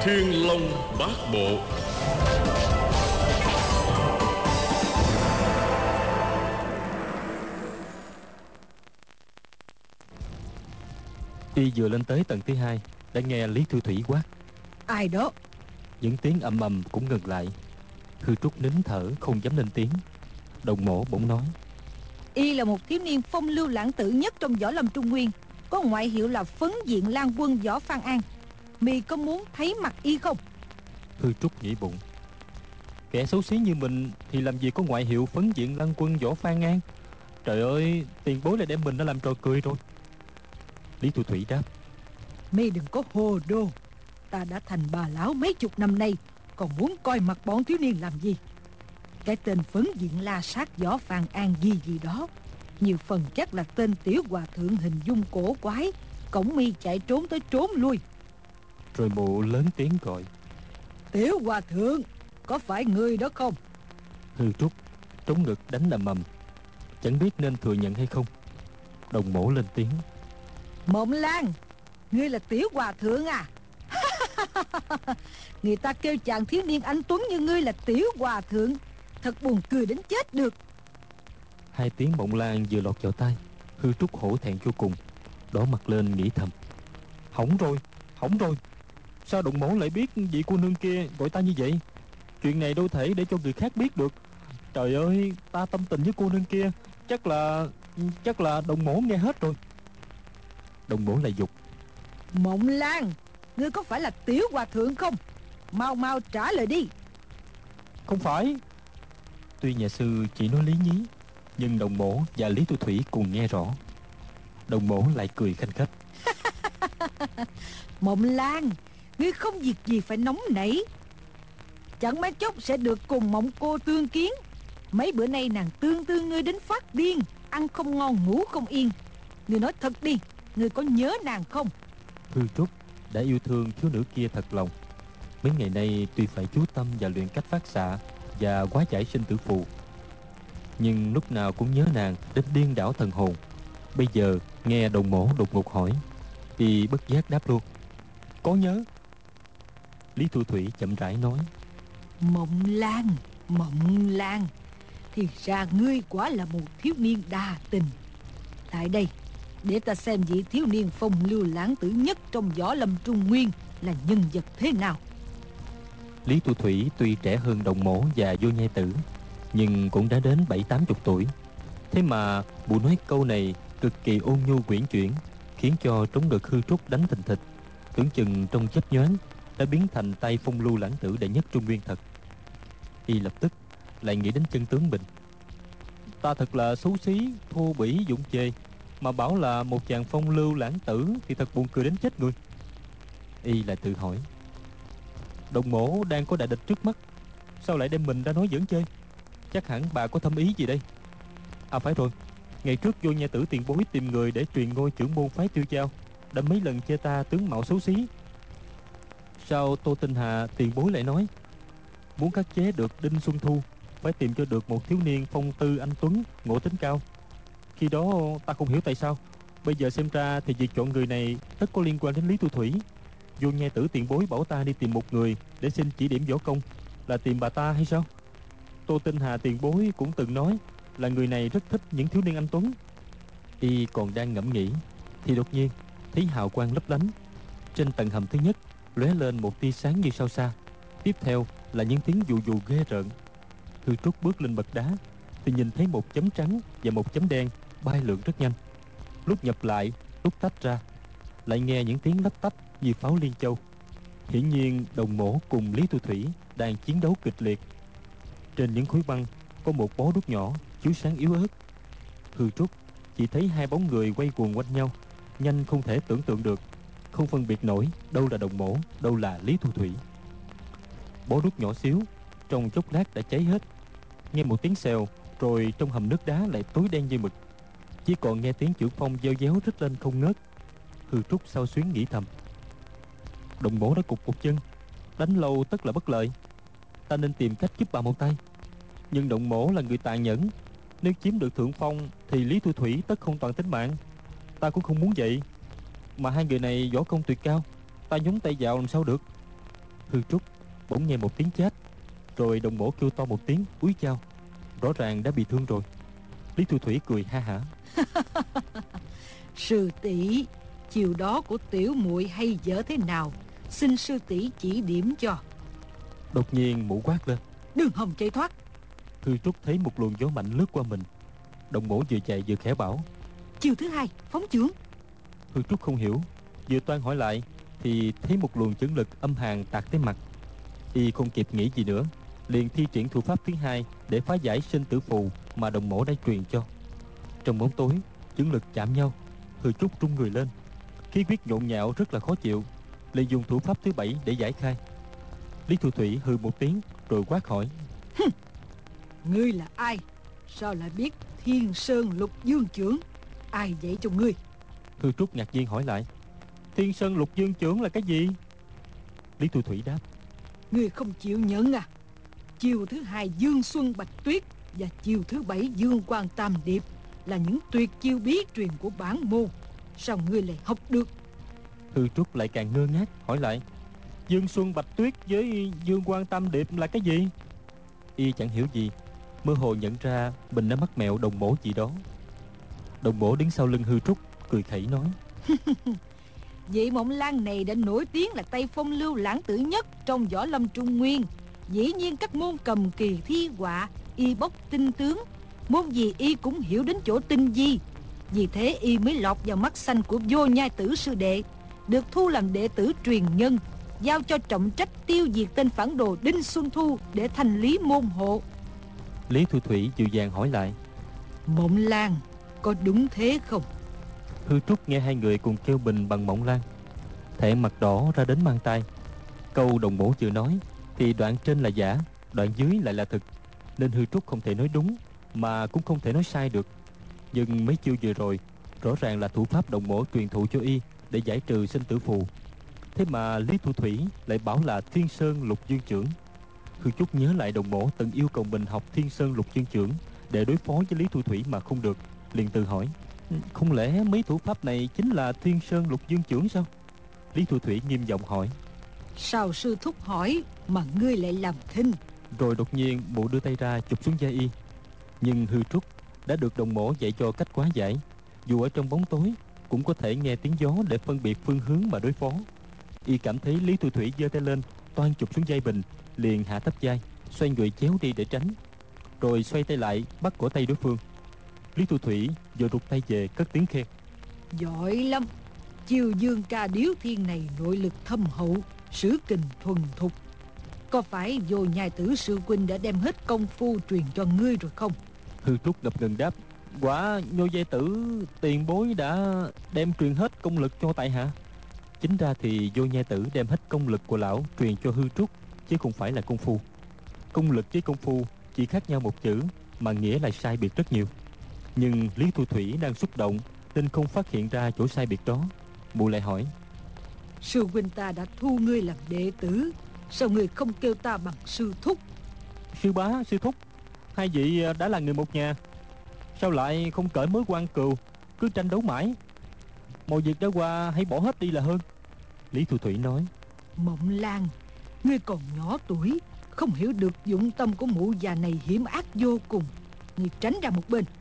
Thiên Long Bát Bộ. Y vừa lên tới tầng thứ hai đã nghe Lý Thu Thủy quát: Ai đó? Những tiếng ầm ầm cũng ngừng lại. Thư Trúc nín thở không dám lên tiếng. Đồng mổ bỗng nói: Y là một thiếu niên phong lưu lãng tử nhất trong võ lâm Trung Nguyên, có ngoại hiệu là Phấn Diện Lang Quân Võ Phan An. Mi có muốn thấy mặt y không? Thư Trúc nghĩ bụng: Kẻ xấu xí như mình thì làm gì có ngoại hiệu Phấn Diện Lang Quân Võ Phan An. Trời ơi, tiền bối lại đem mình đã làm trò cười rồi. Lý Thu Thủy đáp: Mi đừng có hồ đồ. Ta đã thành bà lão mấy chục năm nay, còn muốn coi mặt bọn thiếu niên làm gì? Cái tên Phấn Diện La Sát Võ Phan An gì gì đó, nhiều phần chắc là tên tiểu hòa thượng hình dung cổ quái, cổng Mi chạy trốn tới trốn lui. Rồi mụ lớn tiếng gọi: Tiểu hòa thượng, có phải người đó không? Thư Trúc trống ngực đánh ầm ầm, chẳng biết nên thừa nhận hay không. Đồng mổ lên tiếng: Mộng Lan, ngươi là tiểu hòa thượng à? Người ta kêu chàng thiếu niên anh tuấn như ngươi là tiểu hòa thượng, thật buồn cười đến chết được. Hai tiếng Mộng Lan vừa lọt vào tai, Thư Trúc hổ thẹn vô cùng, đỏ mặt lên nghĩ thầm: Hỏng rồi, hỏng rồi. Sao Đồng mổ lại biết vị cô nương kia gọi ta như vậy? Chuyện này đâu thể để cho người khác biết được. Trời ơi, ta tâm tình với cô nương kia, chắc là Đồng mổ nghe hết rồi. Đồng mổ lại dục: Mộng Lan, ngươi có phải là tiểu hòa thượng không? Mau mau trả lời đi. Không phải. Tuy nhà sư chỉ nói lý nhí, nhưng Đồng mổ và Lý Tu Thủy cùng nghe rõ. Đồng mổ lại cười khanh khách: Mộng Lan, ngươi không việc gì phải nóng nảy. Chẳng mấy chốc sẽ được cùng Mộng cô tương kiến. Mấy bữa nay nàng tương tư ngươi đến phát điên, ăn không ngon ngủ không yên. Ngươi nói thật đi, ngươi có nhớ nàng không? Thư Trúc đã yêu thương thiếu nữ kia thật lòng. Mấy ngày nay tuy phải chú tâm vào luyện cách phát xạ và hóa giải sinh tử phù, nhưng lúc nào cũng nhớ nàng đến điên đảo thần hồn. Bây giờ nghe Đồng mổ đột ngột hỏi, y bất giác đáp luôn: Có nhớ. Lý Thu Thủy chậm rãi nói: Mộng Lan, Mộng Lan, thì ra ngươi quả là một thiếu niên đa tình. Tại đây, để ta xem vị thiếu niên phong lưu lãng tử nhất trong võ lâm Trung Nguyên là nhân vật thế nào. Lý Tu Thủy tuy trẻ hơn Đồng mổ và Vô Nhai Tử, nhưng cũng đã đến 70-80 tuổi. Thế mà mụ nói câu này cực kỳ ôn nhu quyển chuyển, khiến cho trống ngực Hư Trúc đánh thình thịch, tưởng chừng trong chớp nhoáng đã biến thành tay phong lưu lãng tử đệ nhất Trung Nguyên thật. Y lập tức lại nghĩ đến chân tướng mình: Ta thật là xấu xí, thô bỉ, vụng về, mà bảo là một chàng phong lưu lãng tử thì thật buồn cười đến chết người. Y lại tự hỏi: Đồng mổ đang có đại địch trước mắt, sao lại đem mình ra nói giỡn chơi? Chắc hẳn bà có thâm ý gì đây. À phải rồi, ngày trước Vô Nhai Tử tiền bối tìm người để truyền ngôi trưởng môn phái Tiêu Giao, đã mấy lần chê ta tướng mạo xấu xí. Sao Tô Tinh Hà tiền bối lại nói muốn khắc chế được Đinh Xuân Thu phải tìm cho được một thiếu niên phong tư anh tuấn, ngộ tính cao? Khi đó ta không hiểu tại sao, bây giờ xem ra thì việc chọn người này tất có liên quan đến Lý Tu Thủy. Vô Nhai Tử tiền bối bảo ta đi tìm một người để xin chỉ điểm võ công, là tìm bà ta hay sao? Tô Tinh Hà tiền bối cũng từng nói là người này rất thích những thiếu niên anh tuấn. Y còn đang ngẫm nghĩ thì đột nhiên thấy hào quang lấp lánh trên tầng hầm thứ nhất, lóe lên một tia sáng như sao xa. Tiếp theo là những tiếng dù dù ghê rợn. Thư Trúc bước lên bậc đá thì nhìn thấy một chấm trắng và một chấm đen bay lượn rất nhanh, lúc nhập lại lúc tách ra. Lại nghe những tiếng lách tách như pháo liên châu. Hiển nhiên Đồng mổ cùng Lý Tu Thủy đang chiến đấu kịch liệt. Trên những khối băng có một bó đuốc nhỏ chiếu sáng yếu ớt. Thư Trúc chỉ thấy hai bóng người quay cuồng quanh nhau, nhanh không thể tưởng tượng được, không phân biệt nổi đâu là Đồng mổ, đâu là Lý Thu Thủy. Bó đuốc nhỏ xíu trong chốc lát đã cháy hết. Nghe một tiếng xèo, rồi trong hầm nước đá lại tối đen như mực, chỉ còn nghe tiếng chưởng phong gieo déo rít lên không ngớt. Thư Trúc sao xuyến nghĩ thầm: Đồng mổ đã cục một chân, đánh lâu tất là bất lợi, ta nên tìm cách giúp bà một tay. Nhưng Động mổ là người tàn nhẫn, nếu chiếm được thượng phong thì Lý Thu Thủy tất không toàn tính mạng. Ta cũng không muốn vậy, mà hai người này võ công tuyệt cao, ta nhúng tay vào làm sao được. Hư Trúc bỗng nghe một tiếng chát, rồi đồng mổ kêu to một tiếng úi chao, rõ ràng đã bị thương rồi. Lý Thu Thủy cười ha hả. Sư tỷ, chiều đó của tiểu muội hay dở thế nào, xin sư tỷ chỉ điểm cho. Đột nhiên mụ quát lên. Đừng hòng chạy thoát. Hư Trúc thấy một luồng gió mạnh lướt qua mình. Đồng mổ vừa chạy vừa khẽ bảo. Chiều thứ hai phóng chưởng. Hư Trúc không hiểu, vừa toan hỏi lại thì thấy một luồng chưởng lực âm hàn tạt tới mặt. Y không kịp nghĩ gì nữa, liền thi triển thủ pháp thứ hai để phá giải sinh tử phù mà đồng mổ đã truyền cho. Trong bóng tối, chưởng lực chạm nhau, Hư Trúc rung người lên, khí huyết nhộn nhạo rất là khó chịu, liền dùng thủ pháp thứ bảy để giải khai. Lý Thu Thủy hừ một tiếng rồi quát hỏi. Ngươi là ai? Sao lại biết Thiên Sơn Lục Dương chưởng? Ai dạy cho ngươi? Hư Trúc ngạc nhiên hỏi lại. Thiên Sơn Lục Dương chưởng là cái gì? Lý Thu Thủy đáp. Ngươi không chịu nhận à? Chiều thứ hai Dương Xuân Bạch Tuyết và chiều thứ bảy Dương Quang Tam Điệp là những tuyệt chiêu bí truyền của bản môn. Sao ngươi lại học được? Hư Trúc lại càng ngơ ngác hỏi lại. Dương Xuân Bạch Tuyết với Dương Quang Tam Điệp là cái gì? Y chẳng hiểu gì, mơ hồ nhận ra mình đã mắc mẹo đồng mổ gì đó. Đồng mổ đứng sau lưng Hư Trúc cười khẩy nói. Vị Mộng Lan này đã nổi tiếng là Tây Phong lưu lãng tử nhất trong võ lâm Trung Nguyên. Dĩ nhiên các môn cầm kỳ thi họa, y bốc tinh tướng, môn gì y cũng hiểu đến chỗ tinh vi. Vì thế y mới lọt vào mắt xanh của Vô Nhai Tử sư đệ, được thu làm đệ tử truyền nhân, giao cho trọng trách tiêu diệt tên phản đồ Đinh Xuân Thu để thành lý môn hộ. Lý Thu Thủy dịu dàng hỏi lại. Mộng Lan, có đúng thế không? Hư Trúc nghe hai người cùng kêu bình bằng Mộng Lan, thẹn mặt đỏ ra đến mang tay. Câu đồng mổ vừa nói thì đoạn trên là giả, đoạn dưới lại là thực, nên Hư Trúc không thể nói đúng mà cũng không thể nói sai được. Nhưng mấy chiêu vừa rồi rõ ràng là thủ pháp đồng mổ truyền thụ cho y để giải trừ sinh tử phù. Thế mà Lý Thu Thủy lại bảo là Thiên Sơn Lục Dương chưởng. Hư Trúc nhớ lại đồng mổ từng yêu cầu mình học Thiên Sơn Lục Dương chưởng để đối phó với Lý Thu Thủy mà không được, liền tự hỏi. Không lẽ mấy thủ pháp này chính là Thiên Sơn Lục Dương chưởng sao? Lý Thu Thủy nghiêm giọng hỏi. Sao sư thúc hỏi mà ngươi lại làm thinh? Rồi đột nhiên mụ đưa tay ra chụp xuống vai y. Nhưng Hư Trúc đã được đồng mổ dạy cho cách quá giải, dù ở trong bóng tối cũng có thể nghe tiếng gió để phân biệt phương hướng mà đối phó. Y cảm thấy Lý Thu Thủy giơ tay lên toan chụp xuống vai mình, liền hạ thấp vai, xoay người chéo đi để tránh, rồi xoay tay lại bắt cổ tay đối phương. Lý Thu Thủy vừa rụt tay về cất tiếng khen. Giỏi lắm. Chiêu Dương Ca Điếu Thiên này nội lực thâm hậu, sử kình thuần thục. Có phải Vô Nhai Tử sư huynh đã đem hết công phu truyền cho ngươi rồi không? Hư Trúc ngập ngừng đáp. Quả Vô Giai Tử tiền bối đã đem truyền hết công lực cho tại hạ. Chính ra thì Vô Nhai Tử đem hết công lực của lão truyền cho Hư Trúc, chứ không phải là công phu. Công lực với công phu chỉ khác nhau một chữ mà nghĩa lại sai biệt rất nhiều. Nhưng Lý Thu Thủy đang xúc động nên không phát hiện ra chỗ sai biệt đó. Mụ lại hỏi. Sư huynh ta đã thu ngươi làm đệ tử, sao ngươi không kêu ta bằng sư thúc? Sư bá, sư thúc, hai vị đã là người một nhà, sao lại không cởi mối quan cừu, cứ tranh đấu mãi? Mọi việc đã qua hãy bỏ hết đi là hơn. Lý Thu Thủy nói. Mộng Lan, ngươi còn nhỏ tuổi, không hiểu được dụng tâm của mụ già này hiểm ác vô cùng. Ngươi tránh ra một bên.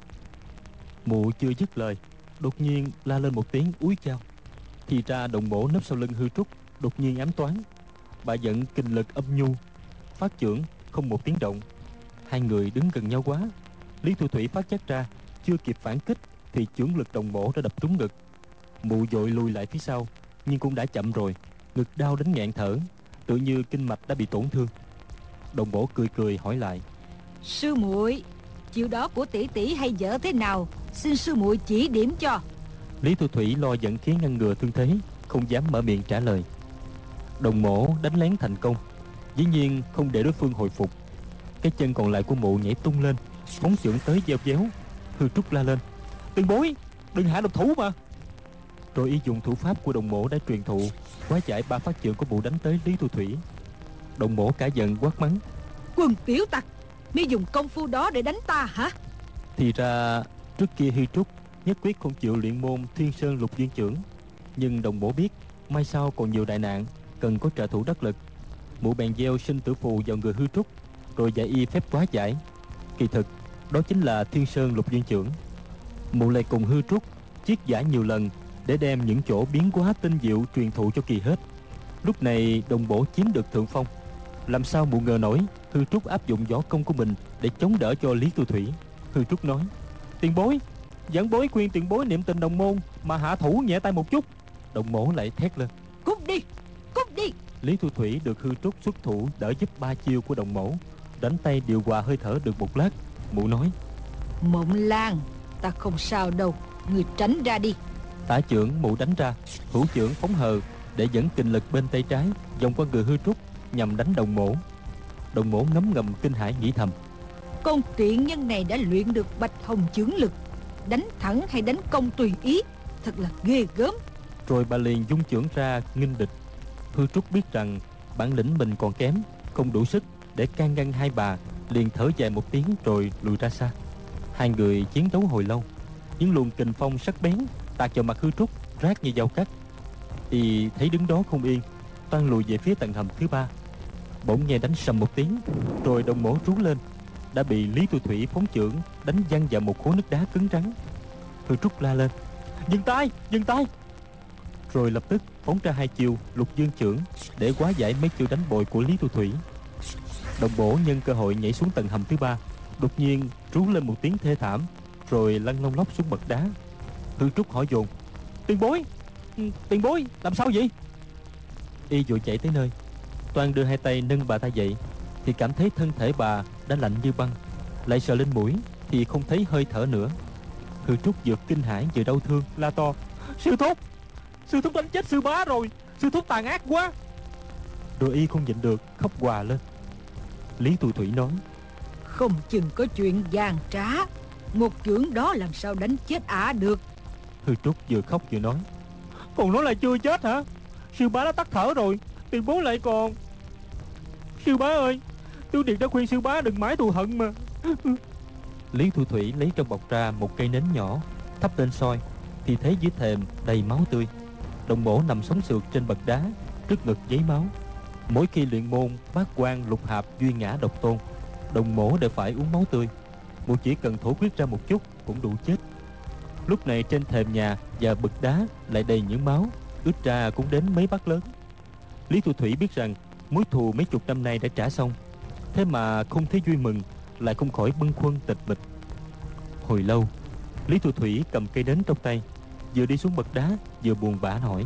Mụ chưa dứt lời, đột nhiên la lên một tiếng úi chao. Thì ra đồng mổ nấp sau lưng Hư Trúc đột nhiên ám toán. Bà giận kinh lực âm nhu, phát chưởng không một tiếng động. Hai người đứng gần nhau quá, Lý Thu Thủy phát giác ra, chưa kịp phản kích thì chưởng lực đồng mổ đã đập trúng ngực. Mụ vội lùi lại phía sau, nhưng cũng đã chậm rồi, ngực đau đến nghẹn thở, tự như kinh mạch đã bị tổn thương. Đồng mổ cười cười hỏi lại. Sư muội, chiều đó của tỷ tỷ hay dở thế nào, xin sư muội chỉ điểm cho. Lý Thu Thủy lo giận khí ngăn ngừa thương thế, không dám mở miệng trả lời. Đồng mổ đánh lén thành công, dĩ nhiên không để đối phương hồi phục. Cái chân còn lại của mụ nhảy tung lên, phóng chưởng tới gieo véo. Hư Trúc la lên. Tiền bối, đừng hạ độc thủ mà. Rồi y dùng thủ pháp của đồng mổ đã truyền thụ, hóa giải ba phát chưởng của mụ đánh tới Lý Thu Thủy. Đồng mổ cả giận quát mắng. Quần tiểu tặc, mi dùng công phu đó để đánh ta hả? Thì ra trước kia Hư Trúc nhất quyết không chịu luyện môn Thiên Sơn Lục Dương chưởng, nhưng đồng mổ biết mai sau còn nhiều đại nạn cần có trợ thủ đắc lực, Mụ bèn gieo sinh tử phù vào người Hư Trúc, rồi dạy y phép hóa giải. Kỳ thực đó chính là Thiên Sơn Lục Dương Chưởng. Mụ lại cùng Hư Trúc chiết giải nhiều lần để đem những chỗ biến hóa tinh diệu truyền thụ cho Kỳ hết. Lúc này Đồng Bổ chiếm được thượng phong. Làm sao mụ ngờ nổi Hư Trúc áp dụng võ công của mình để chống đỡ cho Lý Tu Thủy. Hư Trúc nói: "Tiền bối, giảng bối khuyên tiền bối niệm tình đồng môn mà hạ thủ nhẹ tay một chút." Đồng Mổ lại thét lên: Cút đi, cút đi. Lý Tu Thủy được Hư Trúc xuất thủ đỡ giúp 3 chiêu của Đồng Mổ, đánh tay điều hòa hơi thở được một lát. Mụ nói: Mộng Lan, ta không sao đâu, người tránh ra đi. Tả chưởng mụ đánh ra, thủ chưởng phóng hờ để dẫn kình lực bên tay trái vòng qua người Hư Trúc nhằm đánh Đồng Mổ. Đồng Mổ ngấm ngầm kinh hãi nghĩ thầm: Con tiện nhân này đã luyện được bạch hồng chưởng lực, đánh thẳng hay đánh công tùy ý, thật là ghê gớm. Rồi bà liền dung chưởng ra nghênh địch. Hư Trúc biết rằng bản lĩnh mình còn kém, không đủ sức để can ngăn hai bà, liền thở dài một tiếng rồi lùi ra xa. Hai người chiến đấu hồi lâu, những luồng kình phong sắc bén tạt vào mặt Hư Trúc rát như dao cắt. Y thấy đứng đó không yên, toan lùi về phía tầng hầm thứ 3. Bỗng nghe đánh sầm một tiếng, rồi Đồng Mổ rú lên, đã bị Lý Tu Thủy phóng chưởng đánh văng vào một khối nước đá cứng rắn. Hư Trúc la lên: "Dừng tay, dừng tay!" Rồi lập tức phóng ra 2 chiêu Lục Dương Chưởng để hóa giải mấy chiêu đánh bội của Lý Tu Thủy. Đồng Bổ nhân cơ hội nhảy xuống tầng hầm thứ 3, đột nhiên rú lên một tiếng thê thảm, rồi lăn lông lốc xuống bậc đá. Hư Trúc hỏi dồn: "Tiền bối, tiền bối làm sao vậy?" Y vội chạy tới nơi, toan đưa 2 tay nâng bà ta dậy thì cảm thấy thân thể bà đã lạnh như băng, lại sờ lên mũi thì không thấy hơi thở nữa. Hư Trúc vừa kinh hãi vừa đau thương la to: "Sư thúc, sư thúc đánh chết sư bá rồi, sư thúc tàn ác quá!" Rồi y không nhịn được khóc òa lên. Lý Tu Thủy nói: Không chừng có chuyện gian trá, một chưởng đó làm sao đánh chết ả được. Hư Trúc vừa khóc vừa nói: "Còn nói là chưa chết hả? Sư bá đã tắt thở rồi, tiền bối lại còn... Sư bá ơi, Tiểu Điệt đã khuyên sư bá đừng mãi thù hận mà." Lý Thu Thủy lấy trong bọc ra một cây nến nhỏ, thắp lên soi thì thấy dưới thềm đầy máu tươi. Đồng Mổ nằm sống sượt trên bậc đá, trước ngực giấy máu. Mỗi khi luyện môn bát quan lục hạp duy ngã độc tôn, Đồng Mổ đều phải uống máu tươi. Mụ chỉ cần thổ huyết ra một chút cũng đủ chết. Lúc này trên thềm nhà và bậc đá lại đầy những máu, ướt ra cũng đến mấy bát lớn. Lý Thu Thủy biết rằng mối thù mấy chục năm nay đã trả xong, thế mà không thấy vui mừng, lại không khỏi bâng khuâng tịch mịch. Hồi lâu, Lý Thu Thủy cầm cây nến trong tay, vừa đi xuống bậc đá vừa buồn bã hỏi: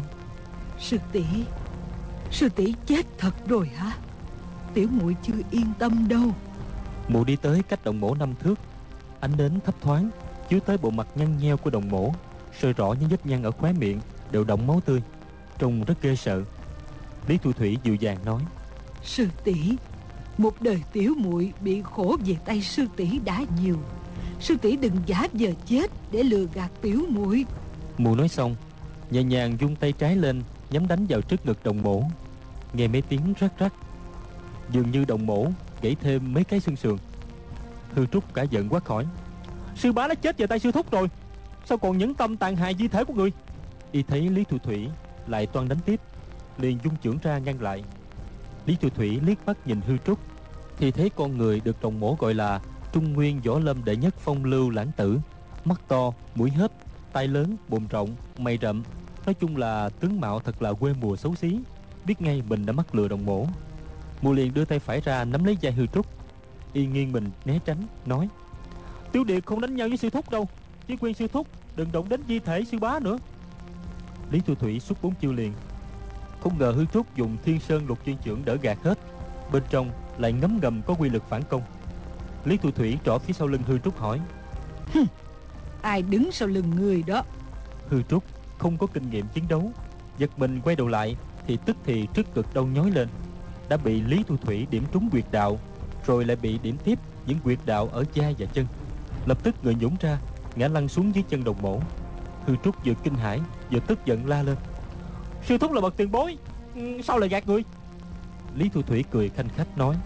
Sư tỷ chết thật rồi hả? Tiểu muội chưa yên tâm đâu. Mụ đi tới cách Đồng Mổ 5 thước, ánh nến thấp thoáng chiếu tới bộ mặt nhăn nheo của Đồng Mổ, soi rõ những vết nhăn ở khóe miệng đều đọng máu tươi, trông rất ghê sợ. Lý Thu Thủy dịu dàng nói: Sư tỷ, một đời tiểu muội bị khổ về tay sư tỷ đã nhiều, sư tỷ đừng giả vờ chết để lừa gạt tiểu muội. Mụ nói xong, nhẹ nhàng vung tay trái lên nhắm đánh vào trước ngực Đồng Mổ. Nghe mấy tiếng rắc rắc, dường như Đồng Mổ gãy thêm mấy cái xương sườn. Hư Trúc cả giận quát hỏi: "Sư bá đã chết về tay sư thúc rồi, sao còn nhẫn tâm tàn hại di thể của người?" Y thấy Lý Thu Thủy lại toan đánh tiếp, liền dung chưởng ra ngăn lại. Lý Thu Thủy liếc mắt nhìn Hư Trúc thì thấy con người được Đồng Mổ gọi là Trung Nguyên võ lâm đệ nhất phong lưu lãng tử, mắt to, mũi hớp, tai lớn, bụng rộng, mày rậm, nói chung là tướng mạo thật là quê mùa xấu xí. Biết ngay mình đã mắc lừa Đồng Mổ. Mụ liền đưa tay phải ra nắm lấy vai Hư Trúc. Y nghiêng mình né tránh, nói: "Tiểu Điệt không đánh nhau với sư thúc đâu, chỉ khuyên sư thúc đừng động đến di thể sư bá nữa." Lý Thu Thủy xuất 4 chiêu liền. Không ngờ Hư Trúc dùng Thiên Sơn Lục Chuyên Chưởng đỡ gạt hết, bên trong lại ngấm ngầm có quy lực phản công. Lý Thu Thủy trỏ phía sau lưng Hư Trúc hỏi: Ai đứng sau lưng người đó? Hư Trúc không có kinh nghiệm chiến đấu, giật mình quay đầu lại thì tức thì trước ngực đau nhói lên, đã bị Lý Thu Thủy điểm trúng huyệt đạo, rồi lại bị điểm tiếp những huyệt đạo ở vai và chân. Lập tức người nhũn ra, ngã lăn xuống dưới chân Đồng Mổ. Hư Trúc vừa kinh hãi vừa tức giận la lên: "Sư thúc là bậc tiền bối, sao lại gạt người?" Lý Thu Thủy cười khanh khách nói: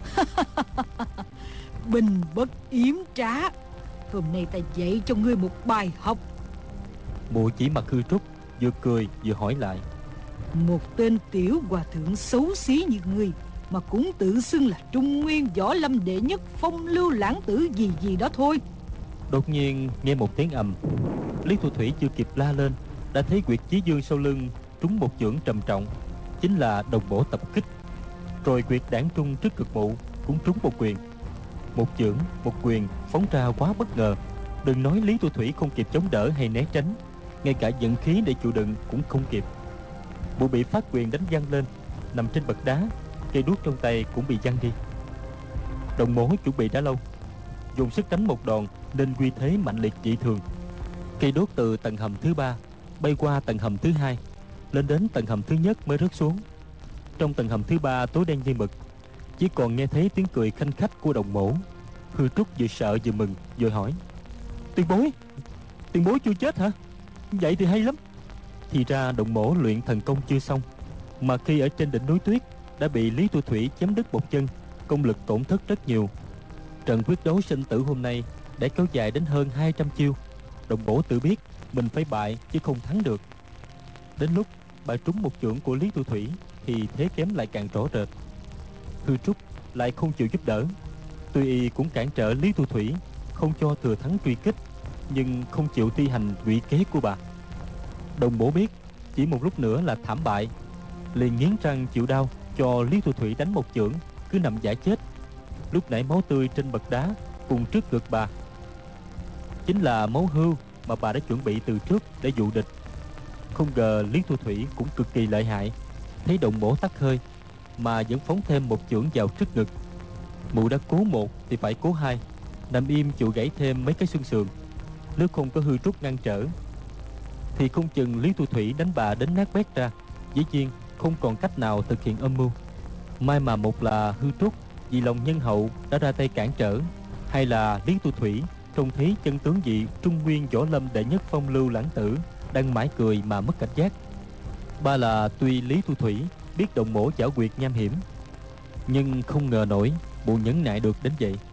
Bình bất yếm trá, hôm nay ta dạy cho ngươi một bài học. Mụ chỉ mặt Hư Trúc, vừa cười vừa hỏi lại: Một tên tiểu hòa thượng xấu xí như ngươi mà cũng tự xưng là Trung Nguyên võ lâm đệ nhất phong lưu lãng tử gì gì đó thôi. Đột nhiên nghe một tiếng ầm, Lý Thu Thủy chưa kịp la lên đã thấy Nguyệt Chí Dương sau lưng trúng một chưởng trầm trọng, chính là đồng bổ tập kích. Rồi Nguyệt Đản Trung trước cực mụ cũng trúng một quyền. Một chưởng, một quyền phóng ra quá bất ngờ, đừng nói Lý Thu Thủy không kịp chống đỡ hay né tránh, ngay cả vận khí để chịu đựng cũng không kịp. Mụ bị phát quyền đánh văng lên, nằm trên bậc đá, cây đuốc trong tay cũng bị văng đi. Đồng mổ chuẩn bị đã lâu, dùng sức đánh một đòn nên uy thế mạnh liệt dị thường. Cây đuốc từ tầng hầm thứ 3 bay qua tầng hầm thứ 2, lên đến tầng hầm thứ nhất mới rớt xuống. Trong tầng hầm thứ 3 tối đen như mực, chỉ còn nghe thấy tiếng cười khanh khách của đồng mổ. Hư Trúc vừa sợ vừa mừng, vừa hỏi: Tiền bối chưa chết hả? Vậy thì hay lắm. Thì ra đồng mổ luyện thần công chưa xong, mà khi ở trên đỉnh núi tuyết đã bị Lý Thu Thủy chém đứt một chân, công lực tổn thất rất nhiều. Trận quyết đấu sinh tử hôm nay đã kéo dài đến hơn 200 chiêu. Đồng mổ tự biết mình phải bại chứ không thắng được. Đến lúc bà trúng một chưởng của Lý Thu Thủy thì thế kém lại càng rõ rệt. Hư Trúc lại không chịu giúp đỡ, tuy y cũng cản trở Lý Thu Thủy, không cho thừa thắng truy kích, nhưng không chịu thi hành quỷ kế của bà. Đồng mổ biết chỉ một lúc nữa là thảm bại, liền nghiến răng chịu đau cho Lý Thu Thủy đánh một chưởng, cứ nằm giả chết. Lúc nãy máu tươi trên bậc đá cùng trước ngực bà chính là máu hưu mà bà đã chuẩn bị từ trước để dụ địch. Không ngờ Lý Thu Thủy cũng cực kỳ lợi hại, thấy đồng mổ tắt hơi mà vẫn phóng thêm một chưởng vào trước ngực. Mụ đã cố một thì phải cố hai, nằm im chịu gãy thêm mấy cái xương sườn. Nếu không có Hư Trúc ngăn trở thì không chừng Lý Thu Thủy đánh bà đến nát bét ra. Dĩ nhiên không còn cách nào thực hiện âm mưu. May mà một là Hư Trúc vì lòng nhân hậu đã ra tay cản trở, hay là Lý Thu Thủy trông thấy chân tướng vị Trung Nguyên võ lâm đệ nhất phong lưu lãng tử đang mãi cười mà mất cảnh giác. Ba là tuy Lý Thu Thủy biết đồng mổ giảo quyệt nham hiểm, nhưng không ngờ nổi bộ nhẫn nại được đến vậy.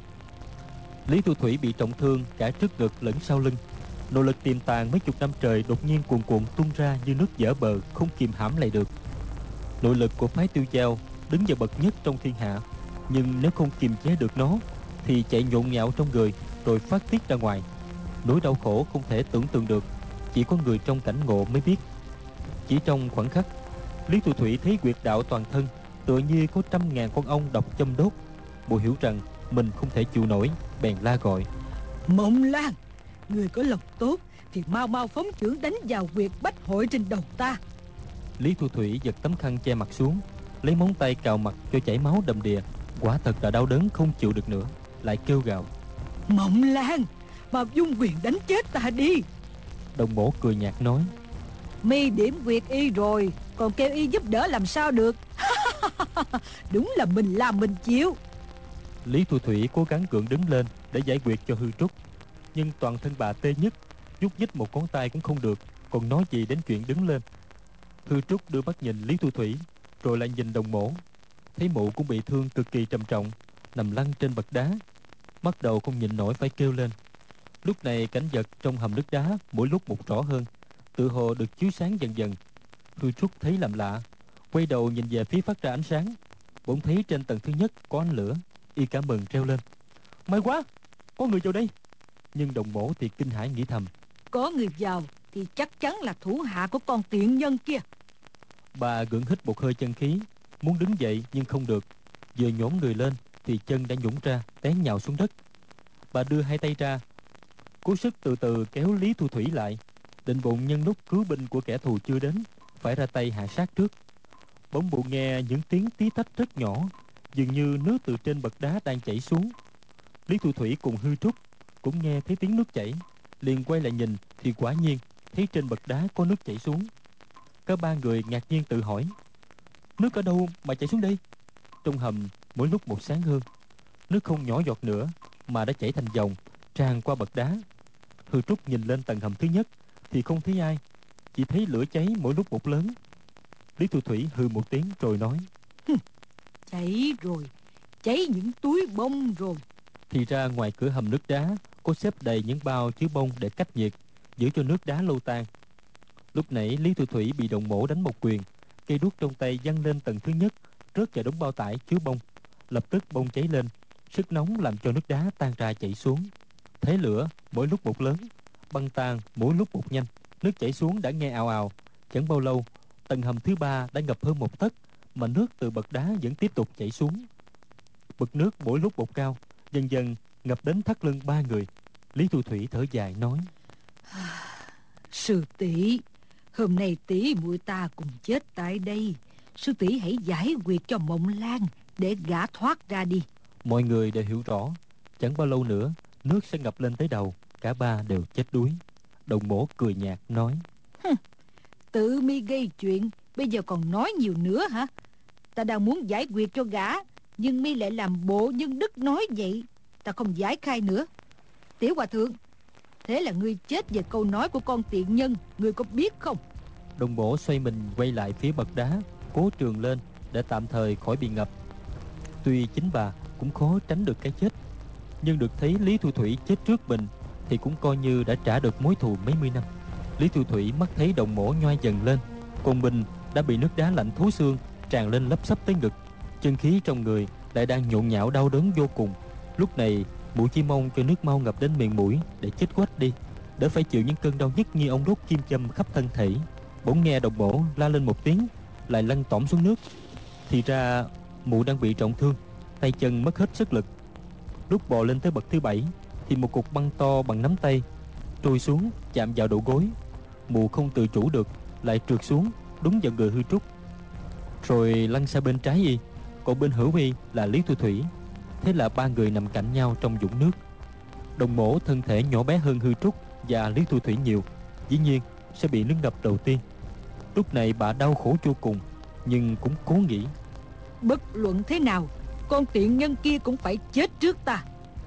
Lý Thu Thủy bị trọng thương cả trước ngực lẫn sau lưng, nội lực tiềm tàng mấy chục năm trời đột nhiên cuồn cuộn tuôn ra như nước vỡ bờ, không kìm hãm lại được. Nội lực của phái Tiêu Dao đứng vào bậc nhất trong thiên hạ, nhưng nếu không kiềm chế được nó thì chạy nhộn nhạo trong người rồi phát tiết ra ngoài. Nỗi đau khổ không thể tưởng tượng được, chỉ có người trong cảnh ngộ mới biết. Chỉ trong khoảnh khắc, Lý Thu Thủy thấy huyệt đạo toàn thân tựa như có 100.000 con ong độc châm đốt. Bộ hiểu rằng mình không thể chịu nổi, bèn la gọi: Mộng Lan, người có lòng tốt thì mau mau phóng chưởng đánh vào huyệt bách hội trên đầu ta. Lý Thu Thủy giật tấm khăn che mặt xuống, lấy móng tay cào mặt cho chảy máu đầm đìa. Quả thật là đau đớn không chịu được nữa, lại kêu gào: Mộng Lan, mà dung quyền đánh chết ta đi. Đồng mổ cười nhạt nói: Mi điểm huyệt y rồi, còn kêu y giúp đỡ làm sao được. Đúng là mình làm mình chịu. Lý Thu Thủy cố gắng gượng đứng lên để giải quyết cho Hư Trúc, nhưng toàn thân bà tê nhức, nhúc nhích một ngón tay cũng không được, còn nói gì đến chuyện đứng lên. Hư Trúc đưa mắt nhìn Lý Thu Thủy, rồi lại nhìn đồng mổ, thấy mụ cũng bị thương cực kỳ trầm trọng, nằm lăn trên bậc đá, bắt đầu không nhịn nổi phải kêu lên. Lúc này cảnh vật trong hầm nước đá mỗi lúc một rõ hơn, tự hồ được chiếu sáng dần dần. Hư Trúc thấy làm lạ, quay đầu nhìn về phía phát ra ánh sáng, bỗng thấy trên tầng thứ nhất có ánh lửa, y cả mừng reo lên: may quá, có người vào đây. Nhưng đồng mổ thì kinh hãi nghĩ thầm: Có người vào thì chắc chắn là thủ hạ của con tiện nhân kia. Bà gượng hít một hơi chân khí, muốn đứng dậy nhưng không được. Vừa nhổm người lên thì chân đã nhũn ra, té nhào xuống đất. Bà đưa hai tay ra, cố sức từ từ kéo Lý Thu Thủy lại, định bụng nhân lúc cứu binh của kẻ thù chưa đến, phải ra tay hạ sát trước. Bỗng bộ nghe những tiếng tí tách rất nhỏ, dường như nước từ trên bậc đá đang chảy xuống. Lý Thu Thủy cùng Hư Trúc cũng nghe thấy tiếng nước chảy, liền quay lại nhìn thì quả nhiên thấy trên bậc đá có nước chảy xuống. Cả ba người ngạc nhiên tự hỏi: nước ở đâu mà chảy xuống đây? Trong hầm mỗi lúc một sáng hơn, nước không nhỏ giọt nữa mà đã chảy thành dòng, tràn qua bậc đá. Hư Trúc nhìn lên tầng hầm thứ nhất thì không thấy ai, chỉ thấy lửa cháy mỗi lúc một lớn. Lý Thu Thủy hừ một tiếng rồi nói: Cháy rồi, cháy những túi bông rồi. Thì ra ngoài cửa hầm nước đá có xếp đầy những bao chứa bông để cách nhiệt, giữ cho nước đá lâu tan. Lúc nãy Lý Thu Thủy bị đồng mổ đánh một quyền, cây đuốc trong tay văng lên tầng thứ nhất, rớt vào đống bao tải chứa bông. Lập tức bông cháy lên, sức nóng làm cho nước đá tan ra chảy xuống. Thế lửa mỗi lúc một lớn, băng tan mỗi lúc một nhanh. Nước chảy xuống đã nghe ào ào. Chẳng bao lâu, tầng hầm thứ ba đã ngập hơn 1 tấc, mà nước từ bậc đá vẫn tiếp tục chảy xuống. Bực nước mỗi lúc một cao, dần dần ngập đến thắt lưng 3 người. Lý Thu Thủy thở dài nói: Sư tỷ, hôm nay tỷ muội ta cùng chết tại đây. Sư tỷ hãy giải quyết cho Mộng Lan để gã thoát ra đi. Mọi người đều hiểu rõ, chẳng bao lâu nữa nước sẽ ngập lên tới đầu, cả ba đều chết đuối. Đồng mổ cười nhạt nói: Tự mi gây chuyện, bây giờ còn nói nhiều nữa hả? Ta đang muốn giải quyết cho gã, nhưng mi lại làm bộ nhân đức nói vậy. Ta không giải khai nữa. Tiểu hòa thượng, thế là ngươi chết về câu nói của con tiện nhân, ngươi có biết không? Đồng mổ xoay mình quay lại phía bậc đá, cố trườn lên để tạm thời khỏi bị ngập. Tuy chính bà cũng khó tránh được cái chết, nhưng được thấy Lý Thu Thủy chết trước mình thì cũng coi như đã trả được mối thù mấy mươi năm. Lý Thu Thủy mắt thấy đồng mổ nhoai dần lên, còn mình đã bị nước đá lạnh thấu xương tràn lên lấp xấp tới ngực. Chân khí trong người lại đang nhộn nhạo đau đớn vô cùng. Lúc này mụ chỉ mong cho nước mau ngập đến miệng mũi để chết quách đi, đỡ phải chịu những cơn đau nhức như ông đốt kim châm khắp thân thể. Bỗng nghe đồng mổ la lên một tiếng, lại lăn tỏm xuống nước. Thì ra mụ đang bị trọng thương, tay chân mất hết sức lực. Lúc bò lên tới bậc thứ 7 thì một cục băng to bằng nắm tay trôi xuống chạm vào đầu gối. Mụ không tự chủ được, lại trượt xuống đúng vào người Hư Trúc, rồi lăn sang bên trái y, còn bên hữu y là Lý Thu Thủy. Thế là ba người nằm cạnh nhau trong vũng nước. Đồng mổ thân thể nhỏ bé hơn Hư Trúc và Lý Thu Thủy nhiều, dĩ nhiên sẽ bị nước ngập đầu tiên. Lúc này bà đau khổ vô cùng, nhưng cũng cố nghĩ: Bất luận thế nào, con tiện nhân kia cũng phải chết trước ta.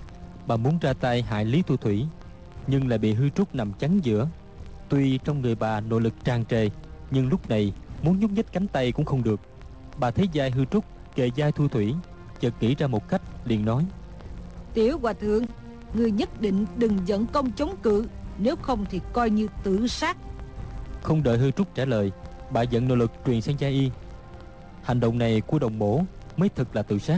Bà muốn ra tay hại Lý Thu Thủy, nhưng lại bị Hư Trúc nằm chắn giữa. Tuy trong người bà nội lực tràn trề, nhưng lúc này muốn nhúc nhích cánh tay cũng không được. Bà thấy vai Hư Trúc kề vai Thu Thủy, chợt nghĩ ra một cách, liền nói: Tiểu hòa thượng, ngươi nhất định đừng giận công chống cự, nếu không thì coi như tự sát. Không đợi Hư Trúc trả lời, bà dẫn nội lực truyền sang vai y. Hành động này của đồng mổ mới thực là tự sát.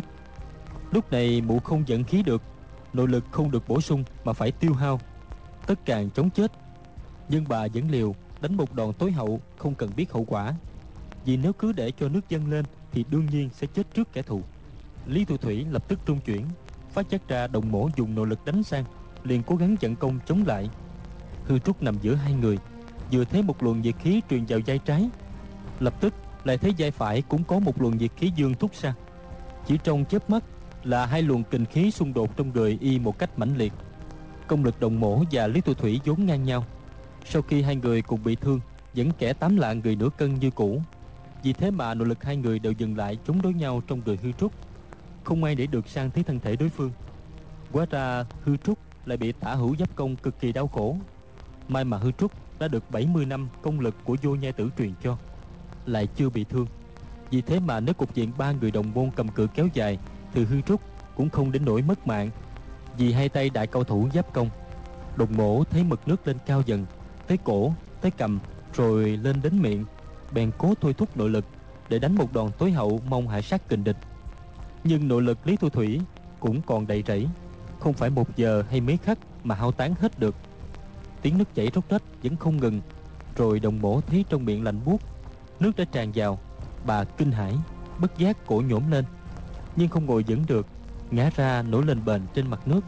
Lúc này mụ không dẫn khí được, nội lực không được bổ sung mà phải tiêu hao, tất càng chống chết. Nhưng bà vẫn liều đánh một đòn tối hậu, không cần biết hậu quả, vì nếu cứ để cho nước dâng lên thì đương nhiên sẽ chết trước kẻ thù. Lý Thu Thủy lập tức trung chuyển, phát giác ra đồng mổ dùng nội lực đánh sang, liền cố gắng vận công chống lại. Hư Trúc nằm giữa hai người, vừa thấy một luồng nhiệt khí truyền vào vai trái, lập tức lại thấy vai phải cũng có một luồng nhiệt khí dương thúc sang. Chỉ trong chớp mắt là hai luồng kình khí xung đột trong người y một cách mãnh liệt. Công lực đồng mổ và Lý Thu Thủy vốn ngang nhau. Sau khi hai người cùng bị thương, vẫn kẻ 8 lạng người nửa cân như cũ. Vì thế mà nội lực hai người đều dừng lại chống đối nhau trong người Hư Trúc, không ai để được sang thấy thân thể đối phương. Hóa ra Hư Trúc lại bị tả hữu giáp công cực kỳ đau khổ. May mà Hư Trúc đã được 70 năm công lực của Vô Nhai Tử truyền cho, lại chưa bị thương. Vì thế mà nếu cục diện ba người đồng môn cầm cự kéo dài thì Hư Trúc cũng không đến nỗi mất mạng, vì hai tay đại cao thủ giáp công. Đồng mổ thấy mực nước lên cao dần, tới cổ, tới cằm, rồi lên đến miệng, bèn cố thôi thúc nội lực để đánh một đòn tối hậu, mong hạ sát kình địch. Nhưng nội lực Lý Thu Thủy cũng còn đầy rẫy, không phải 1 giờ hay mấy khắc mà hao tán hết được. Tiếng nước chảy róc rách vẫn không ngừng. Rồi đồng mổ thấy trong miệng lạnh buốt, nước đã tràn vào. Bà kinh hãi, bất giác cổ nhổm lên, nhưng không ngồi vững được, ngã ra nổi lên bền trên mặt nước.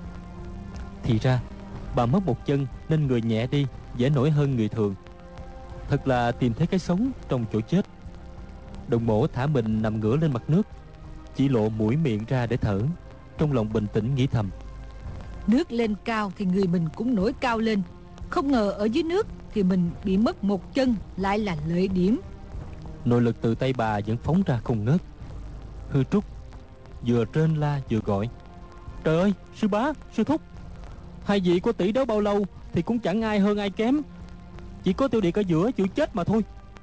Thì ra bà mất một chân nên người nhẹ đi, dễ nổi hơn người thường. Thật là tìm thấy cái sống trong chỗ chết. Đồng mổ thả mình nằm ngửa lên mặt nước, chỉ lộ mũi miệng ra để thở, trong lòng bình tĩnh nghĩ thầm: Nước lên cao thì người mình cũng nổi cao lên. Không ngờ ở dưới nước thì mình bị mất một chân lại là lợi điểm. Nội lực từ tay bà vẫn phóng ra không ngớt. Hư Trúc vừa rên la vừa gọi: Trời ơi, sư bá, sư thúc, hai vị của tỷ đấu bao lâu thì cũng chẳng ai hơn ai kém, chỉ có Tiểu Điệt ở giữa chịu chết mà thôi.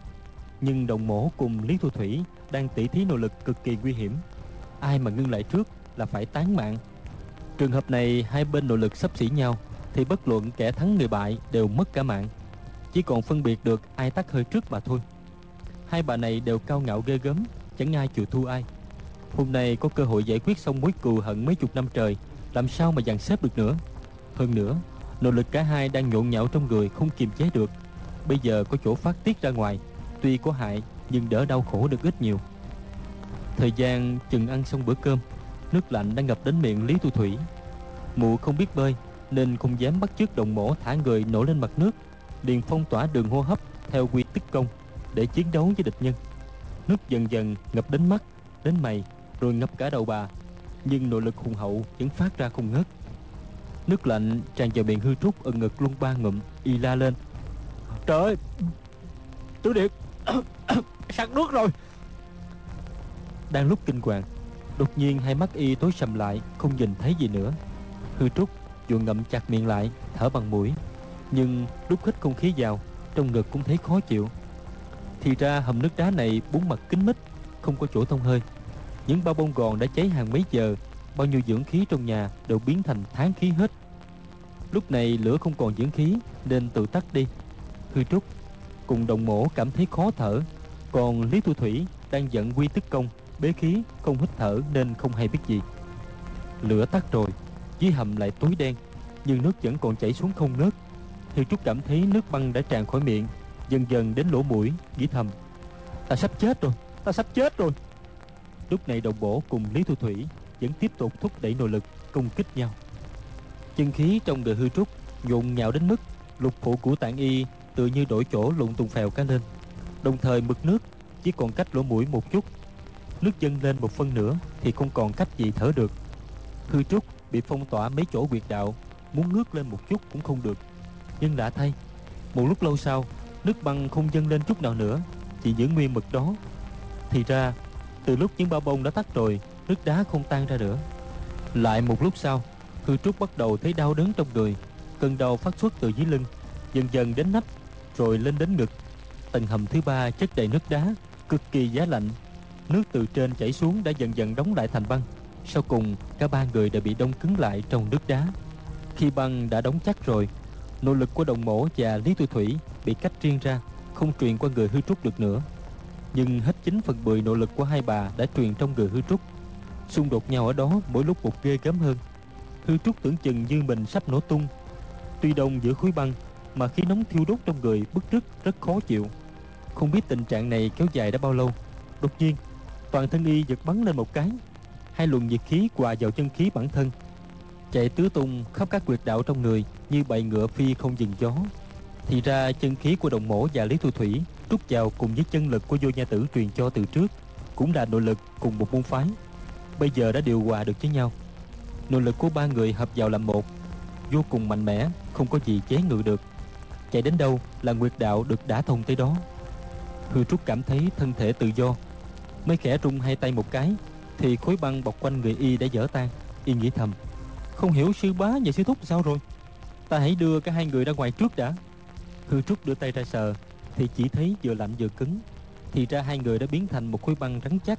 Nhưng đồng mổ cùng Lý Thu Thủy đang tỉ thí nội lực cực kỳ nguy hiểm, ai mà ngưng lại trước là phải tán mạng. Trường hợp này hai bên nội lực xấp xỉ nhau thì bất luận kẻ thắng người bại đều mất cả mạng, chỉ còn phân biệt được ai tắt hơi trước mà thôi. Hai bà này đều cao ngạo ghê gớm, chẳng ai chịu thua ai. Hôm nay có cơ hội giải quyết xong mối cừu hận mấy chục năm trời, làm sao mà dàn xếp được nữa. Hơn nữa, nội lực cả hai đang nhộn nhạo trong người không kiềm chế được. Bây giờ có chỗ phát tiết ra ngoài, tuy có hại nhưng đỡ đau khổ được ít nhiều. Thời gian chừng ăn xong bữa cơm, nước lạnh đã ngập đến miệng Lý Tu Thủy. Mụ không biết bơi nên không dám bắt chước Đồng Mỗ thả người nổi lên mặt nước, liền phong tỏa đường hô hấp theo quy tức công để chiến đấu với địch nhân. Nước dần dần ngập đến mắt, đến mày, rồi ngập cả đầu bà, nhưng nội lực hùng hậu vẫn phát ra không ngớt. Nước lạnh tràn vào miệng Hư Trúc ẩn ngực luôn 3 ngụm, y la lên: "Trời ơi, Tiểu Điệt, sặc nước rồi!" Đang lúc kinh hoàng, đột nhiên hai mắt y tối sầm lại, không nhìn thấy gì nữa. Hư Trúc vội ngậm chặt miệng lại, thở bằng mũi, nhưng lúc hít không khí vào, trong ngực cũng thấy khó chịu. Thì ra hầm nước đá này 4 mặt kín mít, không có chỗ thông hơi. Những bao bông gòn đã cháy hàng mấy giờ, bao nhiêu dưỡng khí trong nhà đều biến thành than khí hết. Lúc này lửa không còn dưỡng khí nên tự tắt đi. Hư Trúc cùng Đồng Mỗ cảm thấy khó thở, còn Lý Thu Thủy đang giận quy tức công, bế khí không hít thở nên không hay biết gì. Lửa tắt rồi, dưới hầm lại tối đen, nhưng nước vẫn còn chảy xuống không ngớt. Hư Trúc cảm thấy nước băng đã tràn khỏi miệng, dần dần đến lỗ mũi, nghĩ thầm: "Ta sắp chết rồi, ta sắp chết rồi." Lúc này Đồng Mỗ cùng Lý Thu Thủy vẫn tiếp tục thúc đẩy nội lực công kích nhau. Chân khí trong người Hư Trúc nhộn nhạo đến mức lục phủ của tạng y tự như đổi chỗ lụng tung phèo cả lên. Đồng thời mực nước chỉ còn cách lỗ mũi một chút, nước dâng lên 1/2 thì không còn cách gì thở được. Hư Trúc bị phong tỏa mấy chỗ huyệt đạo, muốn ngước lên một chút cũng không được. Nhưng lạ thay, một lúc lâu sau, nước băng không dâng lên chút nào nữa, chỉ giữ nguyên mực đó. Thì ra, từ lúc những bao bông đã tắt rồi, nước đá không tan ra nữa. Lại một lúc sau, Hư Trúc bắt đầu thấy đau đớn trong người, cơn đau phát xuất từ dưới lưng, dần dần đến nách, rồi lên đến ngực. Tầng hầm thứ 3 chất đầy nước đá, cực kỳ giá lạnh. Nước từ trên chảy xuống đã dần dần đóng lại thành băng. Sau cùng, cả 3 người đã bị đông cứng lại trong nước đá. Khi băng đã đóng chắc rồi, nội lực của Đồng Mỗ và Lý Tu Thủy bị cách riêng ra, không truyền qua người Hư Trúc được nữa. Nhưng hết 9/10 nội lực của hai bà đã truyền trong người Hư Trúc. Xung đột nhau ở đó mỗi lúc một ghê gớm hơn. Hư Trúc tưởng chừng như mình sắp nổ tung. Tuy đông giữa khối băng mà khí nóng thiêu đốt trong người bức rứt rất khó chịu. Không biết tình trạng này kéo dài đã bao lâu. Đột nhiên, toàn thân y giật bắn lên một cái. Hai luồng nhiệt khí hòa vào chân khí bản thân, chạy tứ tung khắp các huyệt đạo trong người như bầy ngựa phi không dừng gió. Thì ra chân khí của Đồng Mỗ và Lý Thu Thủy trút vào cùng với chân lực của Vô Nha Tử truyền cho từ trước, cũng là nội lực cùng một môn phái, bây giờ đã điều hòa được với nhau. Nội lực của 3 người hợp vào làm một, vô cùng mạnh mẽ, không có gì chế ngự được. Chạy đến đâu là huyệt đạo được đả thông tới đó. Hư Trúc cảm thấy thân thể tự do, mới khẽ rung hai tay một cái thì khối băng bọc quanh người y đã vỡ tan. Y nghĩ thầm: "Không hiểu sư bá và sư thúc sao rồi, ta hãy đưa cả 2 người ra ngoài trước đã." Hư Trúc đưa tay ra sờ thì chỉ thấy vừa lạnh vừa cứng. Thì ra 2 người đã biến thành một khối băng rắn chắc.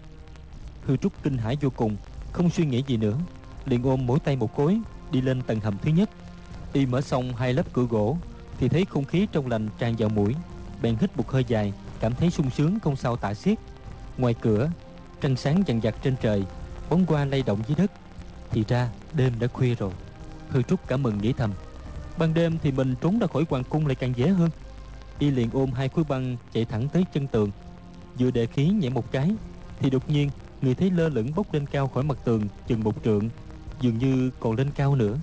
Hư Trúc kinh hãi vô cùng, không suy nghĩ gì nữa, liền ôm mỗi tay một khối đi lên tầng hầm thứ nhất. Y mở xong 2 lớp cửa gỗ thì thấy không khí trong lành tràn vào mũi, bèn hít một hơi dài, cảm thấy sung sướng không sao tả xiết. Ngoài cửa, trăng sáng dằn dặt trên trời, bóng qua lay động dưới đất. Thì ra đêm đã khuya rồi. Hư Trúc cảm mừng nghĩ thầm: ban đêm thì mình trốn ra khỏi hoàng cung lại càng dễ hơn. Y liền ôm 2 khối băng chạy thẳng tới chân tường, vừa đề khí nhảy một cái thì đột nhiên người thấy lơ lửng bốc lên cao khỏi mặt tường chừng 1 trượng, dường như còn lên cao nữa.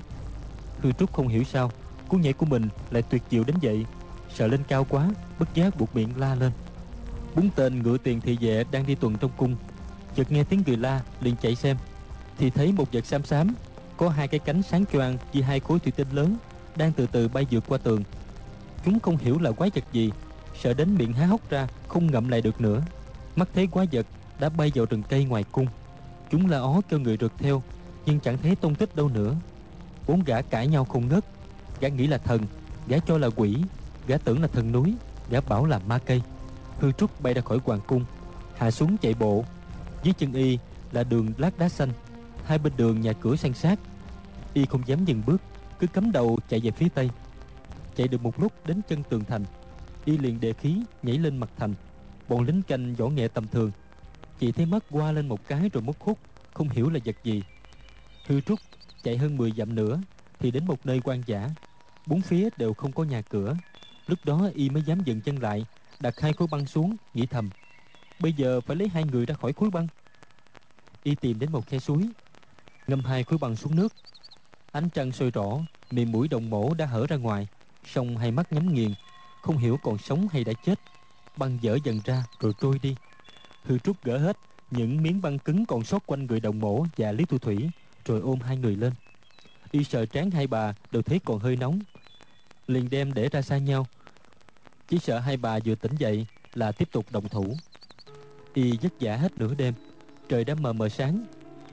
Hư Trúc không hiểu sao cú nhảy của mình lại tuyệt diệu đến vậy, sợ lên cao quá, bất giác buộc miệng la lên. 4 tên ngựa tiền thị vệ đang đi tuần trong cung chợt nghe tiếng cười la, liền chạy xem thì thấy một vật xám xám có 2 cái cánh sáng choang như 2 khối thủy tinh lớn đang từ từ bay vượt qua tường. Chúng không hiểu là quái vật gì, sợ đến miệng há hốc ra không ngậm lại được nữa. Mắt thấy quái vật đã bay vào rừng cây ngoài cung, chúng la ó kêu người rượt theo, nhưng chẳng thấy tung tích đâu nữa. 4 gã cãi nhau không ngớt, gã nghĩ là thần, gã cho là quỷ, gã tưởng là thần núi, gã bảo là ma cây. Hư Trúc bay ra khỏi hoàng cung, hạ xuống chạy bộ. Dưới chân y là đường lát đá xanh, hai bên đường nhà cửa san sát. Y không dám dừng bước, cứ cắm đầu chạy về phía tây. Chạy được một lúc đến chân tường thành, y liền đề khí nhảy lên mặt thành. Bọn lính canh võ nghệ tầm thường Chỉ thấy mắt qua lên một cái rồi mất hút, không hiểu là vật gì. Hư Trúc chạy hơn 10 dặm nữa thì đến một nơi hoang dã, bốn phía đều không có nhà cửa. Lúc đó y mới dám dừng chân lại, đặt 2 khối băng xuống, nghĩ thầm: bây giờ phải lấy 2 người ra khỏi khối băng. Y tìm đến một khe suối, ngâm 2 khối băng xuống nước. Ánh trăng soi rõ, miệng mũi Đồng Mỗ đã hở ra ngoài, song hai mắt nhắm nghiền, không hiểu còn sống hay đã chết. Băng dở dần ra rồi trôi đi. Hư Trúc gỡ hết những miếng băng cứng còn sót quanh người Đồng Mỗ và Lý Thu Thủy, rồi ôm 2 người lên. Y sờ trán hai bà đều thấy còn hơi nóng, liền đem để ra xa nhau, chỉ sợ hai bà vừa tỉnh dậy là tiếp tục động thủ. Y vất vả hết nửa đêm, trời đã mờ mờ sáng,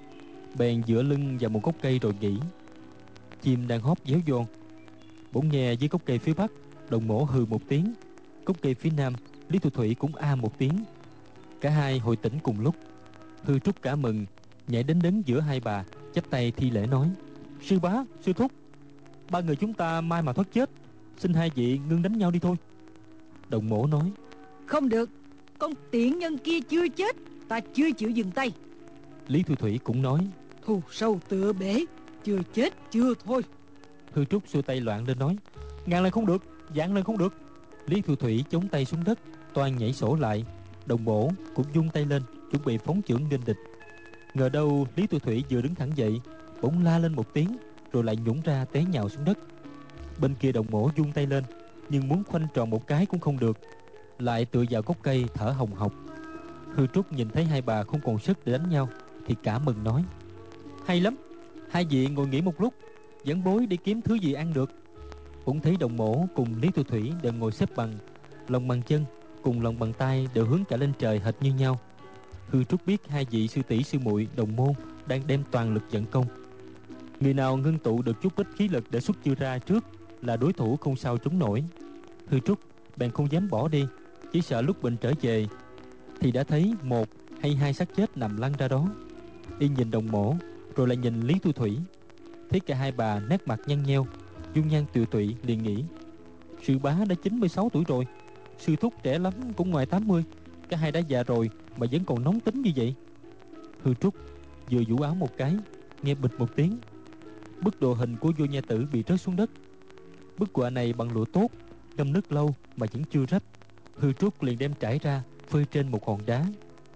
bèn dựa lưng vào một gốc cây rồi nghỉ. Chim đang hót véo von. Bỗng nghe dưới gốc cây phía bắc, Đồng Mỗ hừ một tiếng, gốc cây phía nam, Lý Thu Thủy cũng a một tiếng. Cả hai hồi tỉnh cùng lúc. Hư Trúc cả mừng, nhảy đến đứng giữa hai bà, chắp tay thi lễ nói: sư bá, sư thúc, ba người chúng ta may mà thoát chết, xin hai vị ngưng đánh nhau đi thôi. Đồng Mỗ nói: Không được, con tiện nhân kia chưa chết, ta chưa chịu dừng tay. Lý Thu Thủy cũng nói: Thù sâu tựa bể, chưa chết chưa thôi. Hư Trúc xua tay loạn lên nói: ngàn lần không được, vạn lần không được. Lý Thu Thủy chống tay xuống đất, toan nhảy sổ lại. Đồng Mỗ cũng vung tay lên, chuẩn bị phóng chưởng nghênh địch. Ngờ đâu Lý Thu Thủy vừa đứng thẳng dậy, bỗng la lên một tiếng, rồi lại nhũng ra té nhào xuống đất. Bên kia Đồng Mỗ vung tay lên, nhưng muốn khoanh tròn một cái cũng không được, lại tựa vào gốc cây thở hồng hộc. Hư Trúc nhìn thấy hai bà không còn sức để đánh nhau thì cả mừng nói: hay lắm, hai vị ngồi nghỉ một lúc, dẫn bối đi kiếm thứ gì ăn được. Cũng thấy Đồng Mỗ cùng Lý Thu Thủy đều ngồi xếp bằng, lòng bàn chân cùng lòng bàn tay đều hướng cả lên trời hệt như nhau. Hư Trúc biết hai vị sư tỷ sư muội đồng môn đang đem toàn lực dẫn công. Người nào ngưng tụ được chút ít khí lực để xuất chiêu ra trước là đối thủ không sao trúng nổi. Hư Trúc bèn không dám bỏ đi, chỉ sợ lúc bệnh trở về thì đã thấy một hay hai xác chết nằm lăn ra đó. Y nhìn Đồng Mỗ rồi lại nhìn Lý Thu Thủy, thấy cả hai bà nét mặt nhăn nheo, dung nhan tiều tụy, liền nghĩ: sư bá đã 96 tuổi rồi, sư thúc trẻ lắm cũng ngoài 80, cả hai đã già rồi mà vẫn còn nóng tính như vậy. Hư Trúc vừa vũ áo một cái, nghe bịch một tiếng, bức đồ hình của vua nha tử bị rớt xuống đất. Bức họa này bằng lụa tốt, ngâm nước lâu mà vẫn chưa rách. Hư Trúc liền đem trải ra, phơi trên một hòn đá.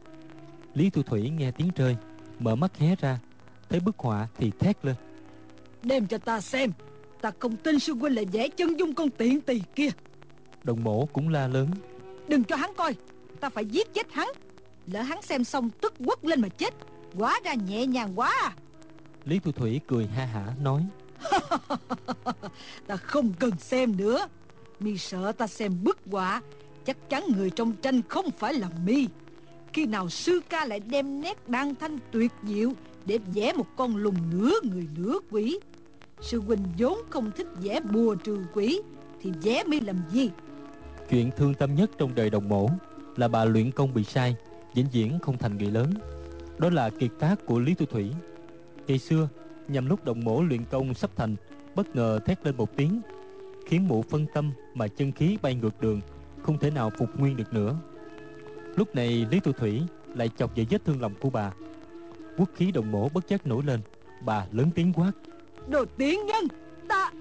Lý Thu Thủy nghe tiếng rơi, mở mắt hé ra, thấy bức họa thì thét lên: Đem cho ta xem, ta không tin sư huynh lại vẽ chân dung con tiện tỳ kia. Đồng Mỗ cũng la lớn: Đừng cho hắn coi, ta phải giết chết hắn. Lỡ hắn xem xong tức quất lên mà chết, quá ra nhẹ nhàng quá à. Lý Thu Thủy cười ha hả nói: Ta không cần xem nữa. Mi sợ ta xem bức họa, chắc chắn người trong tranh không phải là mi. Khi nào sư ca lại đem nét đan thanh tuyệt diệu để vẽ một con lùn nửa người nửa quỷ? Sư huynh vốn không thích vẽ bùa trừ quỷ, thì vẽ mi làm gì? Chuyện thương tâm nhất trong đời Đồng Mỗ là bà luyện công bị sai, vĩnh viễn không thành người lớn. Đó là kiệt tác của Lý Thu Thủy. Ngày xưa, nhằm lúc Đồng Mỗ luyện công sắp thành, bất ngờ thét lên một tiếng, khiến mụ phân tâm mà chân khí bay ngược đường, không thể nào phục nguyên được nữa. Lúc này Lý Thu Thủy lại chọc vào vết thương lòng của bà. Quốc khí Đồng Mỗ bất giác nổi lên, bà lớn tiếng quát: Đồ tiện nhân, ta...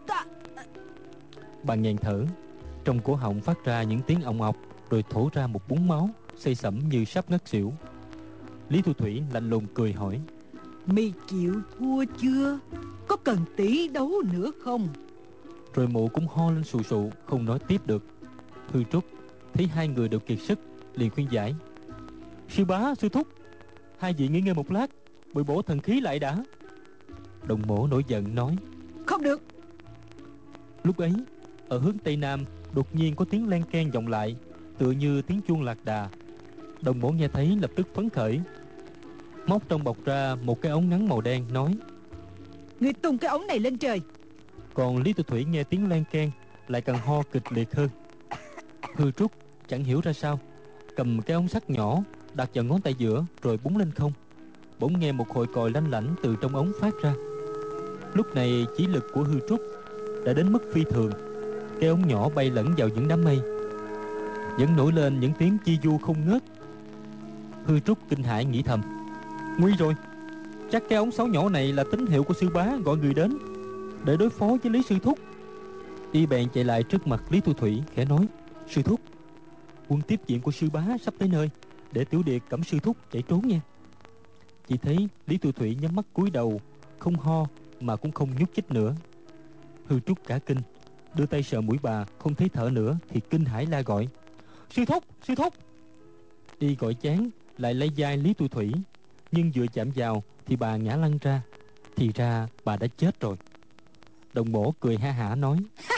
bà nghẹn thở, trong cổ họng phát ra những tiếng ong ọc, rồi thổ ra một búng máu xây sẩm như sắp ngất xỉu. Lý Thu Thủy lạnh lùng cười hỏi: Mi chịu thua chưa? Có cần tỷ đấu nữa không? Rồi mụ cũng ho lên sù sụ, không nói tiếp được. Hư Trúc thấy hai người đều kiệt sức, liền khuyên giải: sư bá, sư thúc, hai vị nghỉ ngơi một lát, bồi bổ thần khí lại đã. Đồng Mỗ nổi giận nói: Không được. Lúc ấy, ở hướng tây nam đột nhiên có tiếng len keng vọng lại, tựa như tiếng chuông lạc đà. Đồng Mỗ nghe thấy lập tức phấn khởi, móc trong bọc ra một cái ống ngắn màu đen, nói: Ngươi tung cái ống này lên trời. Còn Lý Tư Thủy nghe tiếng len keng lại càng ho kịch liệt hơn. Hư Trúc chẳng hiểu ra sao, cầm cái ống sắt nhỏ đặt vào ngón tay giữa rồi búng lên không. Bỗng nghe một hồi còi lanh lảnh từ trong ống phát ra. Lúc này chỉ lực của Hư Trúc đã đến mức phi thường, cái ống nhỏ bay lẫn vào những đám mây, vẫn nổi lên những tiếng chi du không ngớt. Hư Trúc kinh hãi nghĩ thầm: nguy rồi, chắc cái ống sáo nhỏ này là tín hiệu của sư bá gọi người đến để đối phó với Lý sư thúc. Y bèn chạy lại trước mặt Lý Thu Thủy khẽ nói: sư thúc, quân tiếp viện của sư bá sắp tới nơi, để tiểu điệt cõng sư thúc chạy trốn nha. Chỉ thấy Lý Thu Thủy nhắm mắt cúi đầu, không ho mà cũng không nhúc nhích nữa. Hư Trúc cả kinh, đưa tay sờ mũi bà, không thấy thở nữa thì kinh hãi la gọi: sư thúc, sư thúc. Y gọi chán lại lấy vai Lý Thu Thủy, nhưng vừa chạm vào thì bà ngã lăn ra. Thì ra bà đã chết rồi. Đồng mổ cười ha hả nói: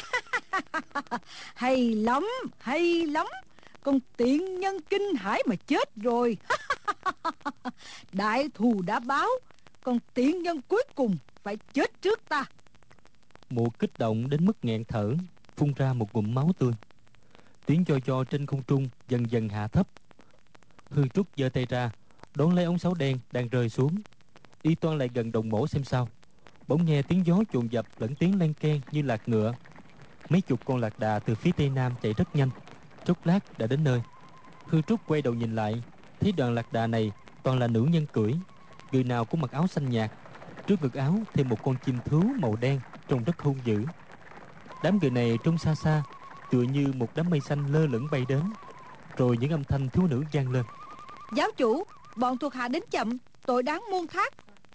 Hay lắm, hay lắm. Con tiện nhân kinh hãi mà chết rồi. Đại thù đã báo, con tiện nhân cuối cùng phải chết trước ta. Mụ kích động đến mức nghẹn thở, phun ra một ngụm máu tươi. Tiếng cho trên không trung dần dần hạ thấp. Hư Trúc giơ tay ra đón lấy ống sáo đen đang rơi xuống. Y toan lại gần đồng mổ xem sao, bỗng nghe tiếng gió chồn dập lẫn tiếng len keng như lạc ngựa. Mấy chục con lạc đà từ phía tây nam chạy rất nhanh, chốc lát đã đến nơi. Hư Trúc quay đầu nhìn lại, thấy đoàn lạc đà này toàn là nữ nhân cưỡi, người nào cũng mặc áo xanh nhạt, trước ngực áo thêm một con chim thú màu đen trông rất hung dữ. Đám người này trông xa xa tựa như một đám mây xanh lơ lửng bay đến. Rồi những âm thanh thiếu nữ vang lên: Giáo chủ, bọn thuộc hạ đến chậm, tội đáng muôn thác.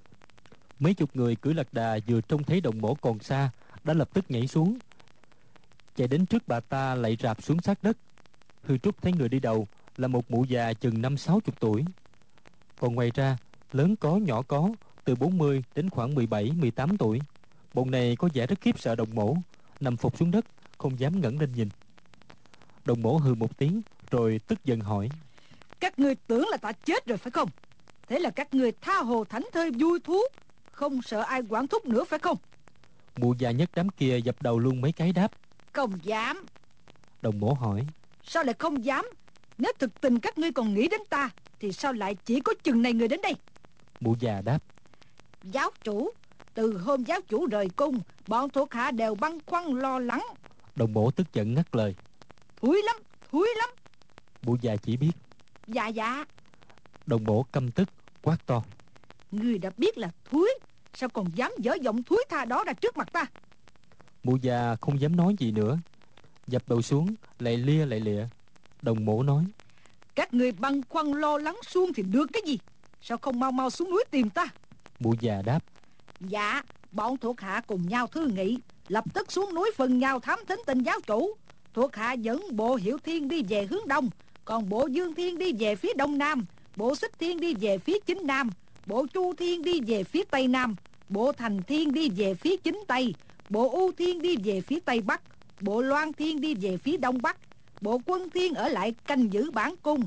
Mấy chục người cưỡi lạc đà vừa trông thấy đồng mổ còn xa đã lập tức nhảy xuống, chạy đến trước bà ta lạy rạp xuống sát đất. Hư Trúc thấy người đi đầu là một mụ già chừng 50-60 tuổi. Còn ngoài ra, lớn có nhỏ có, từ 40 đến khoảng 17-18 tuổi. Bọn này có vẻ rất khiếp sợ đồng mổ, nằm phục xuống đất, không dám ngẩng lên nhìn. Đồng mổ hừ một tiếng, rồi tức giận hỏi: Các ngươi tưởng là ta chết rồi phải không? Thế là các ngươi tha hồ thảnh thơi vui thú, không sợ ai quản thúc nữa phải không? Mụ già nhất đám kia dập đầu luôn mấy cái đáp: Không dám. Đồng mổ hỏi: Sao lại không dám? Nếu thực tình các ngươi còn nghĩ đến ta, thì sao lại chỉ có chừng này người đến đây? Mụ già đáp: Giáo chủ, từ hôm giáo chủ rời cung, bọn thuộc hạ đều băn khoăn lo lắng. Đồng mổ tức giận ngắt lời: Thúi lắm, thúi lắm. Mụ già chỉ biết. Dạ dạ. Đồng mổ căm tức quát to: Ngươi đã biết là thúi, sao còn dám dở giọng thúi tha đó ra trước mặt ta? Mụ già không dám nói gì nữa, dập đầu xuống lại lia lại lịa. Đồng mổ nói: Các ngươi băn khoăn lo lắng suông thì được cái gì? Sao không mau mau xuống núi tìm ta? Mụ già đáp: Dạ, bọn thuộc hạ cùng nhau thương nghị, lập tức xuống núi phần nhau thám thính tin giáo chủ. Thuộc hạ dẫn bộ Hiểu Thiên đi về hướng đông, còn bộ Dương Thiên đi về phía đông nam, bộ Xích Thiên đi về phía chính nam, bộ Chu Thiên đi về phía tây nam, bộ Thành Thiên đi về phía chính tây, bộ U Thiên đi về phía tây bắc, bộ Loan Thiên đi về phía đông bắc, bộ Quân Thiên ở lại canh giữ bản cung.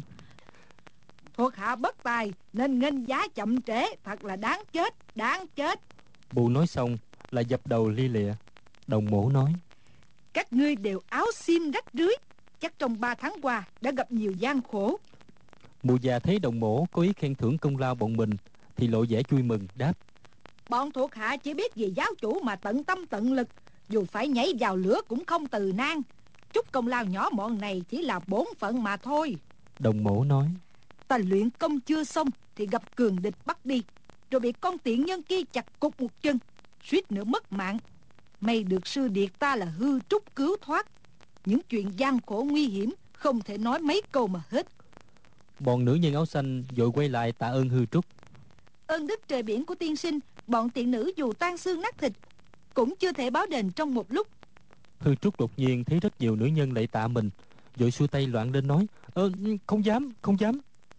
Thuộc hạ bất tài nên nghênh giá chậm trễ, thật là đáng chết, đáng chết. Mụ nói xong là dập đầu lia lịa. Đồng mổ nói: Các ngươi đều áo xiêm rách rưới, chắc trong 3 tháng qua đã gặp nhiều gian khổ. Mụ già thấy đồng mổ có ý khen thưởng công lao bọn mình thì lộ vẻ vui mừng đáp: Bọn thuộc hạ chỉ biết vì giáo chủ mà tận tâm tận lực, dù phải nhảy vào lửa cũng không từ nan. Chút công lao nhỏ mọn này chỉ là bổn phận mà thôi. Đồng mổ nói: Ta luyện công chưa xong thì gặp cường địch bắt đi, rồi bị con tiện nhân kia chặt cục một chân, suýt nữa mất mạng. May được sư điệt ta là Hư Trúc cứu thoát. Những chuyện gian khổ nguy hiểm không thể nói mấy câu mà hết. Bọn nữ nhân áo xanh vội quay lại tạ ơn Hư Trúc. Ơn đức trời biển của tiên sinh, bọn tiện nữ dù tan xương nát thịt cũng chưa thể báo đền trong một lúc. Hư Trúc đột nhiên thấy rất nhiều nữ nhân lạy tạ mình, vội xua tay loạn lên nói: không dám, không dám.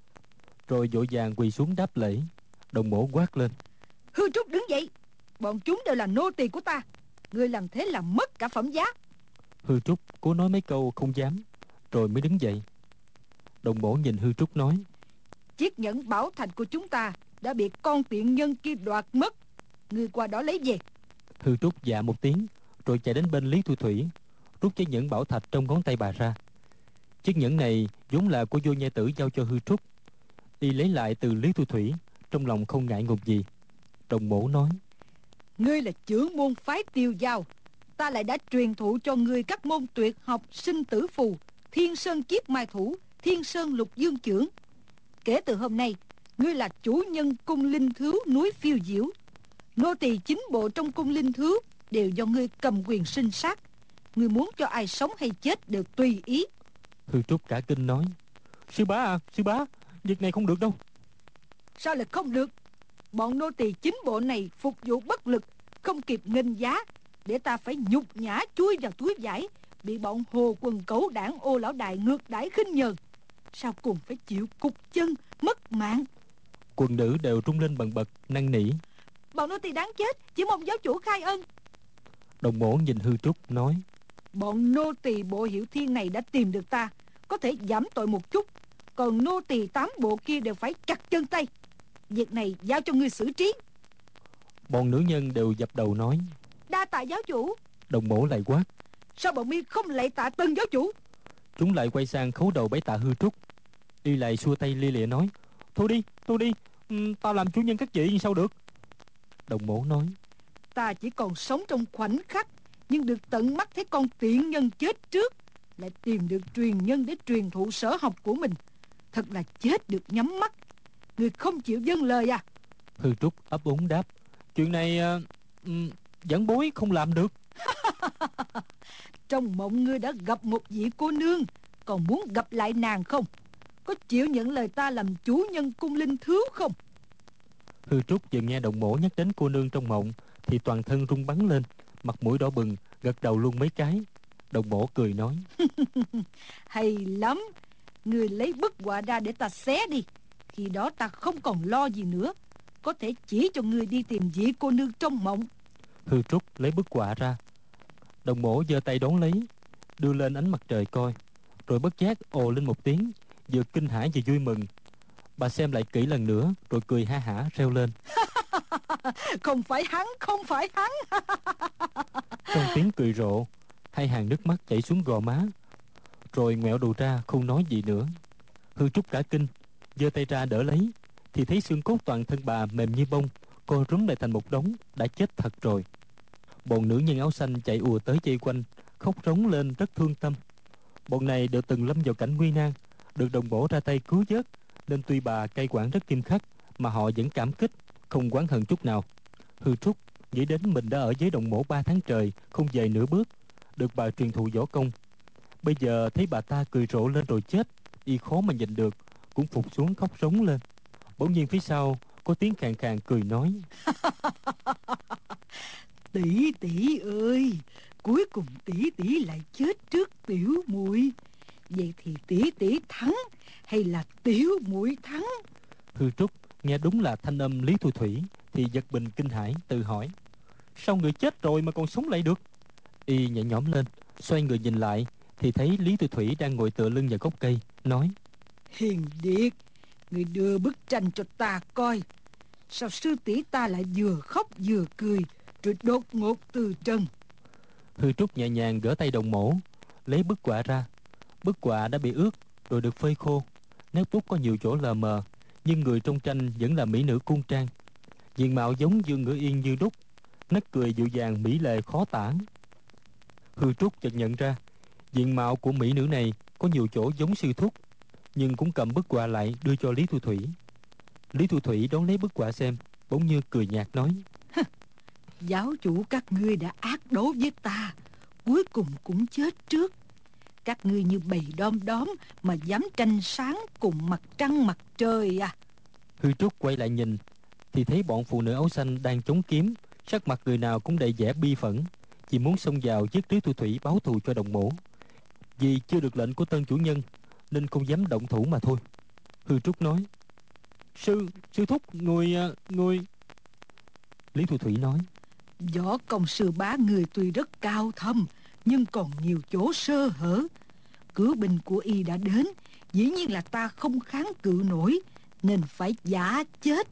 Rồi vội vàng quỳ xuống đáp lễ. Đồng mổ quát lên: Hư Trúc đứng dậy, bọn chúng đều là nô tỳ của ta, ngươi làm thế là mất cả phẩm giá. Hư Trúc cố nói mấy câu không dám, rồi mới đứng dậy. Đồng mổ nhìn Hư Trúc nói: Chiếc nhẫn bảo thạch của chúng ta đã bị con tiện nhân kia đoạt mất, ngươi qua đó lấy về. Hư Trúc dạ một tiếng, rồi chạy đến bên Lý Thu Thủy, rút chiếc nhẫn bảo thạch trong ngón tay bà ra. Chiếc nhẫn này vốn là của Vô Nhai Tử giao cho Hư Trúc. Y lấy lại từ Lý Thu Thủy, trong lòng không ngại ngùng gì. Đồng mổ nói: Ngươi là trưởng môn phái Tiêu Giao, ta lại đã truyền thụ cho ngươi các môn tuyệt học sinh tử phù, Thiên Sơn Kiếp Mai Thủ, Thiên Sơn Lục Dương Chưởng. Kể từ hôm nay, ngươi là chủ nhân cung linh thứu núi Phiêu Diễu. Nô tỳ chính bộ trong cung linh thứu đều do ngươi cầm quyền sinh sát. Ngươi muốn cho ai sống hay chết đều tùy ý. Hư Trúc cả kinh nói: Sư bá à, sư bá, việc này không được đâu. Sao lại không được? Bọn nô tỳ chính bộ này phục vụ bất lực, không kịp nghênh giá, để ta phải nhục nhã chui vào túi vải, bị bọn hồ quần cẩu đảng Ô lão đại ngược đãi khinh nhờn. Sao cùng phải chịu cục chân, mất mạng? Quần nữ đều rung lên bần bật, năn nỉ. Bọn nô tỳ đáng chết, chỉ mong giáo chủ khai ân. Đồng mổ nhìn Hư Trúc nói: Bọn nô tỳ bộ Hiểu Thiên này đã tìm được ta, có thể giảm tội một chút. Còn nô tỳ 8 bộ kia đều phải chặt chân tay. Việc này giao cho ngươi xử trí. Bọn nữ nhân đều dập đầu nói: Đa tạ giáo chủ. Đồng mổ lại quát: Sao bọn mi không lạy tạ Tân giáo chủ? Chúng lại quay sang khấu đầu bái tạ Hư Trúc. Y lại xua tay lia lịa nói: Thôi đi, thôi đi, tao làm chủ nhân các vị sao được. Đồng mổ nói: Ta chỉ còn sống trong khoảnh khắc, nhưng được tận mắt thấy con tiện nhân chết trước, lại tìm được truyền nhân để truyền thụ sở học của mình. Thật là chết được nhắm mắt. Người không chịu vâng lời à? Hư Trúc ấp úng đáp: Chuyện này giảng bối không làm được. Trong mộng ngươi đã gặp một vị cô nương, còn muốn gặp lại nàng không? Có chịu nhận lời ta làm chủ nhân cung linh thứu không? Hư Trúc vừa nghe đồng mổ nhắc đến cô nương trong mộng thì toàn thân rung bắn lên, mặt mũi đỏ bừng, gật đầu luôn mấy cái. Đồng mổ cười nói: Hay lắm. Ngươi lấy bức họa ra để ta xé đi. Khi đó ta không còn lo gì nữa, có thể chỉ cho ngươi đi tìm vị cô nương trong mộng. Hư Trúc lấy bức họa ra. Đồng mổ giơ tay đón lấy, đưa lên ánh mặt trời coi, rồi bất giác ồ lên một tiếng, vừa kinh hãi vừa vui mừng. Bà xem lại kỹ lần nữa rồi cười ha hả reo lên. Không phải hắn, không phải hắn. Trong tiếng cười rộ, hai hàng nước mắt chảy xuống gò má, rồi ngoẹo đầu ra không nói gì nữa. Hư Trúc cả kinh, giơ tay ra đỡ lấy, thì thấy xương cốt toàn thân bà mềm như bông, co rúm lại thành một đống, đã chết thật rồi. Bọn nữ nhân áo xanh chạy ùa tới vây quanh, khóc rống lên rất thương tâm. Bọn này đều từng lâm vào cảnh nguy nan, được đồng bổ ra tay cứu vớt, nên tuy bà cai quản rất nghiêm khắc, mà họ vẫn cảm kích, không oán hận chút nào. Hư Trúc nghĩ đến mình đã ở với đồng mổ 3 tháng trời, không về nửa bước, được bà truyền thụ võ công. Bây giờ thấy bà ta cười rộ lên rồi chết, y khó mà nhìn được, cũng phục xuống khóc rống lên. Bỗng nhiên phía sau có tiếng khàn khàn cười nói: Tỷ tỷ ơi, cuối cùng tỷ tỷ lại chết trước tiểu muội. Vậy thì tỷ tỷ thắng hay là tiểu muội thắng? Hư Trúc nghe đúng là thanh âm Lý Thu Thủy thì giật mình kinh hãi, tự hỏi: Sao người chết rồi mà còn sống lại được? Y nhẹ nhõm lên, xoay người nhìn lại thì thấy Lý Thu Thủy đang ngồi tựa lưng vào gốc cây, nói: Hiền Điệt, người đưa bức tranh cho ta coi. Sao sư tỷ ta lại vừa khóc vừa cười, rồi đột ngột từ trần? Hư Trúc nhẹ nhàng gỡ tay đồng mổ, lấy bức họa ra. Bức họa đã bị ướt rồi được phơi khô, nét bút có nhiều chỗ lờ mờ, nhưng người trong tranh vẫn là mỹ nữ cung trang, diện mạo giống Dương Ngữ Yên như đúc, nét cười dịu dàng mỹ lệ khó tả. Hư Trúc chợt nhận ra diện mạo của mỹ nữ này có nhiều chỗ giống sư thúc, nhưng cũng cầm bức họa lại đưa cho Lý Thu Thủy. Lý Thu Thủy đón lấy bức họa xem, bỗng như cười nhạt nói: Giáo chủ các ngươi đã ác đấu với ta, cuối cùng cũng chết trước. Các ngươi như bầy đom đóm mà dám tranh sáng cùng mặt trăng mặt trời à? Hư Trúc quay lại nhìn thì thấy bọn phụ nữ áo xanh đang chống kiếm, sắc mặt người nào cũng đầy vẻ bi phẫn, chỉ muốn xông vào giết Lý Thu Thủy báo thù cho đồng mổ. Vì chưa được lệnh của tân chủ nhân nên không dám động thủ mà thôi. Hư Trúc nói: Sư thúc, người. Lý Thu Thủy nói: Võ công sư bá người tuy rất cao thâm, nhưng còn nhiều chỗ sơ hở. Cử binh của y đã đến, dĩ nhiên là ta không kháng cự nổi, nên phải giả chết.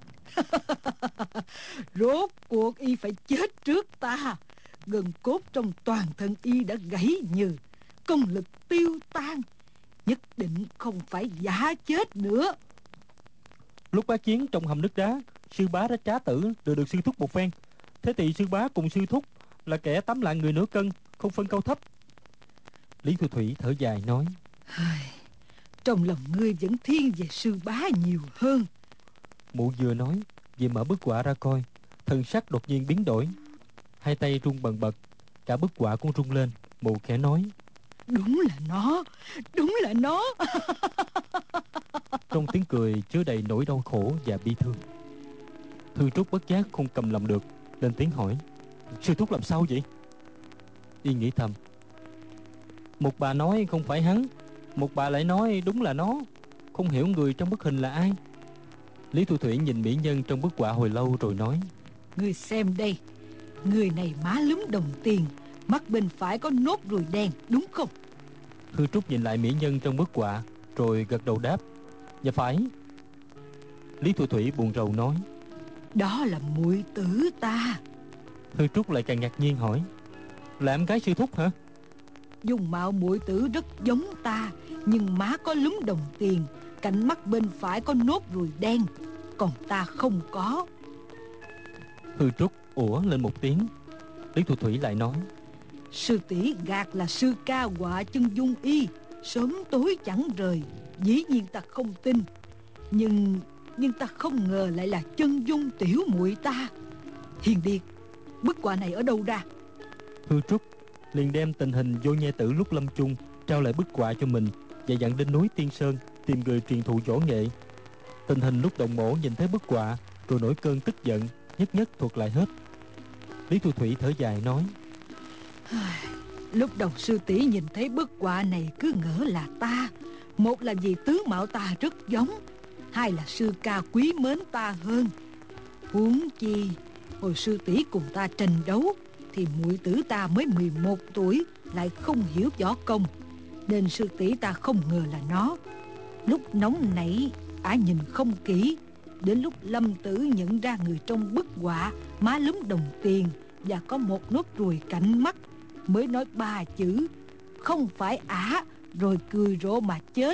Rốt cuộc y phải chết trước ta. Gần cốt trong toàn thân y đã gãy nhừ, công lực tiêu tan, nhất định không phải giả chết nữa. Lúc bá chiến trong hầm nước đá, sư bá đã trá tử được sư thúc một phen. Thế thì sư bá cùng sư thúc là kẻ 8 lạng người nửa cân, không phân cao thấp. Lý Thu Thủy thở dài nói: Trong lòng ngươi vẫn thiên về sư bá nhiều hơn. Mụ vừa nói vừa mở bức họa ra coi. Thần sắc đột nhiên biến đổi, hai tay run bần bật, cả bức họa cũng rung lên. Mụ khẽ nói: Đúng là nó, đúng là nó. Trong tiếng cười chứa đầy nỗi đau khổ và bi thương. Thư Trúc bất giác không cầm lòng được, lên tiếng hỏi: Sư thúc làm sao vậy? Y nghĩ thầm: một bà nói không phải hắn, một bà lại nói đúng là nó. Không hiểu người trong bức hình là ai. Lý Thu Thủy nhìn mỹ nhân trong bức họa hồi lâu rồi nói: Ngươi xem đây, người này má lúm đồng tiền, mắt bên phải có nốt ruồi đen, đúng không? Thư Trúc nhìn lại mỹ nhân trong bức họa rồi gật đầu đáp: Dạ phải. Lý Thu Thủy buồn rầu nói: Đó là muội tử ta. Thư Trúc lại càng ngạc nhiên hỏi: Là em gái sư thúc hả? Dung mạo muội tử rất giống ta, nhưng má có lúm đồng tiền, cạnh mắt bên phải có nốt ruồi đen, còn ta không có. Thư Trúc ủa lên một tiếng. Lý Thu Thủy lại nói: Sư tỷ gạt là sư ca họa chân dung y, sớm tối chẳng rời. Dĩ nhiên ta không tin, nhưng ta không ngờ lại là chân dung tiểu muội ta. Hiền Điệt, bức họa này ở đâu ra? Thư Trúc liền đem tình hình vô nhai tử lúc lâm chung trao lại bức họa cho mình, và dặn đến núi Tiên Sơn tìm người truyền thụ võ nghệ. Tình hình lúc Đồng Mỗ nhìn thấy bức họa rồi nổi cơn tức giận, nhất nhất thuật lại hết. Lý Thu Thủy thở dài nói: Lúc đầu sư tỷ nhìn thấy bức họa này cứ ngỡ là ta. Một là vì tướng mạo ta rất giống, hai là sư ca quý mến ta hơn. Huống chi hồi sư tỷ cùng ta tranh đấu thì muội tử ta mới 11 tuổi, lại không hiểu võ công, nên sư tỷ ta không ngờ là nó. Lúc nóng nảy ả nhìn không kỹ, đến lúc lâm tử nhận ra người trong bức họa má lúm đồng tiền và có một nốt ruồi cạnh mắt, mới nói ba chữ không phải ả, rồi cười rộ mà chết.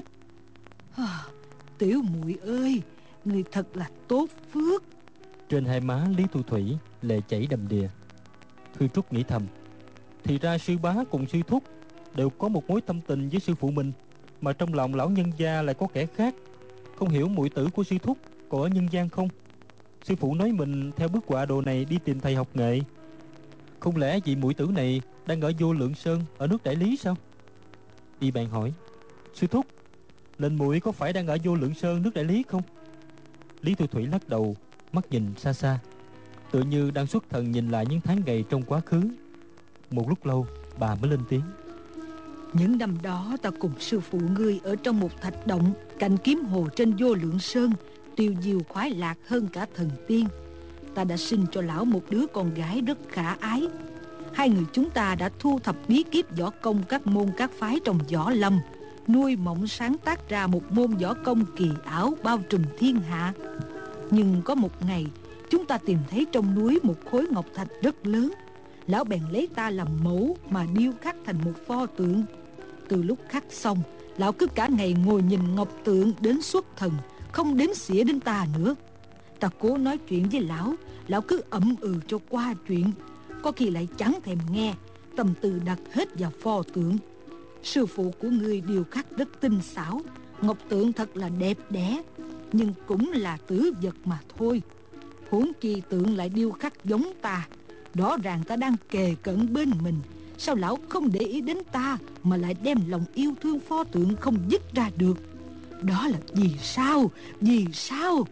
Tiểu muội ơi, người thật là tốt phước. Trên hai má Lý Thu Thủy lệ chảy đầm đìa. Thư Trúc nghĩ thầm: thì ra sư bá cùng sư thúc đều có một mối thâm tình với sư phụ mình, mà trong lòng lão nhân gia lại có kẻ khác. Không hiểu muội tử của sư thúc còn ở nhân gian không? Sư phụ nói mình theo bức họa đồ này đi tìm thầy học nghệ. Không lẽ vị muội tử này đang ở Vô Lượng Sơn ở nước Đại Lý sao? Y bèn hỏi: Sư thúc, lệnh muội có phải đang ở Vô Lượng Sơn nước Đại Lý không? Lý Thu Thủy lắc đầu, mắt nhìn xa xa, tựa như đang xuất thần nhìn lại những tháng ngày trong quá khứ. Một lúc lâu bà mới lên tiếng: Những năm đó ta cùng sư phụ ngươi ở trong một thạch động cạnh kiếm hồ trên Vô Lượng Sơn, tiêu diêu khoái lạc hơn cả thần tiên. Ta đã sinh cho lão một đứa con gái rất khả ái. Hai người chúng ta đã thu thập bí kíp võ công các môn các phái trong võ lâm, nuôi mộng sáng tác ra một môn võ công kỳ ảo bao trùm thiên hạ. Nhưng có một ngày, chúng ta tìm thấy trong núi một khối ngọc thạch rất lớn. Lão bèn lấy ta làm mẫu mà điêu khắc thành một pho tượng. Từ lúc khắc xong, lão cứ cả ngày ngồi nhìn ngọc tượng đến xuất thần, không đếm xỉa đến ta nữa. Ta cố nói chuyện với lão, lão cứ ậm ừ cho qua chuyện, có khi lại chẳng thèm nghe, tâm tư đặt hết vào pho tượng. Sư phụ của ngươi điêu khắc rất tinh xảo, ngọc tượng thật là đẹp đẽ, nhưng cũng là tử vật mà thôi. Huống chi tượng lại điêu khắc giống ta, rõ ràng ta đang kề cận bên mình. Sao lão không để ý đến ta mà lại đem lòng yêu thương pho tượng không dứt ra được? Đó là vì sao? Vì sao?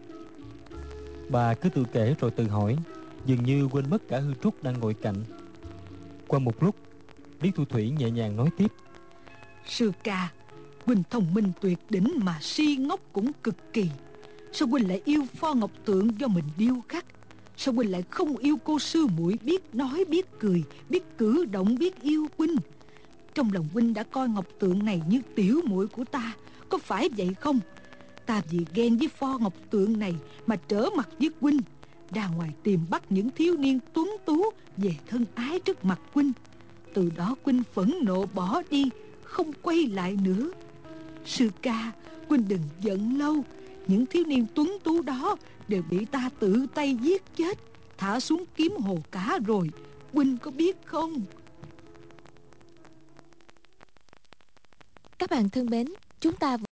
Bà cứ tự kể rồi tự hỏi, dường như quên mất cả Hư Trúc đang ngồi cạnh. Qua một lúc, Lý Thu Thủy nhẹ nhàng nói tiếp: Sư ca, huynh thông minh tuyệt đỉnh mà si ngốc cũng cực kỳ. Sao huynh lại yêu pho ngọc tượng do mình điêu khắc? Sao huynh lại không yêu cô sư muội biết nói biết cười, biết cử động biết yêu huynh? Trong lòng huynh đã coi ngọc tượng này như tiểu muội của ta, có phải vậy không? Ta vì ghen với pho ngọc tượng này mà trở mặt với huynh, ra ngoài tìm bắt những thiếu niên tuấn tú về thân ái trước mặt huynh. Từ đó huynh phẫn nộ bỏ đi, không quay lại nữa. Sư ca, huynh đừng giận lâu. Những thiếu niên tuấn tú đó đều bị ta tự tay giết chết, thả xuống kiếm hồ cả rồi, huynh có biết không? Các bạn thân mến, chúng ta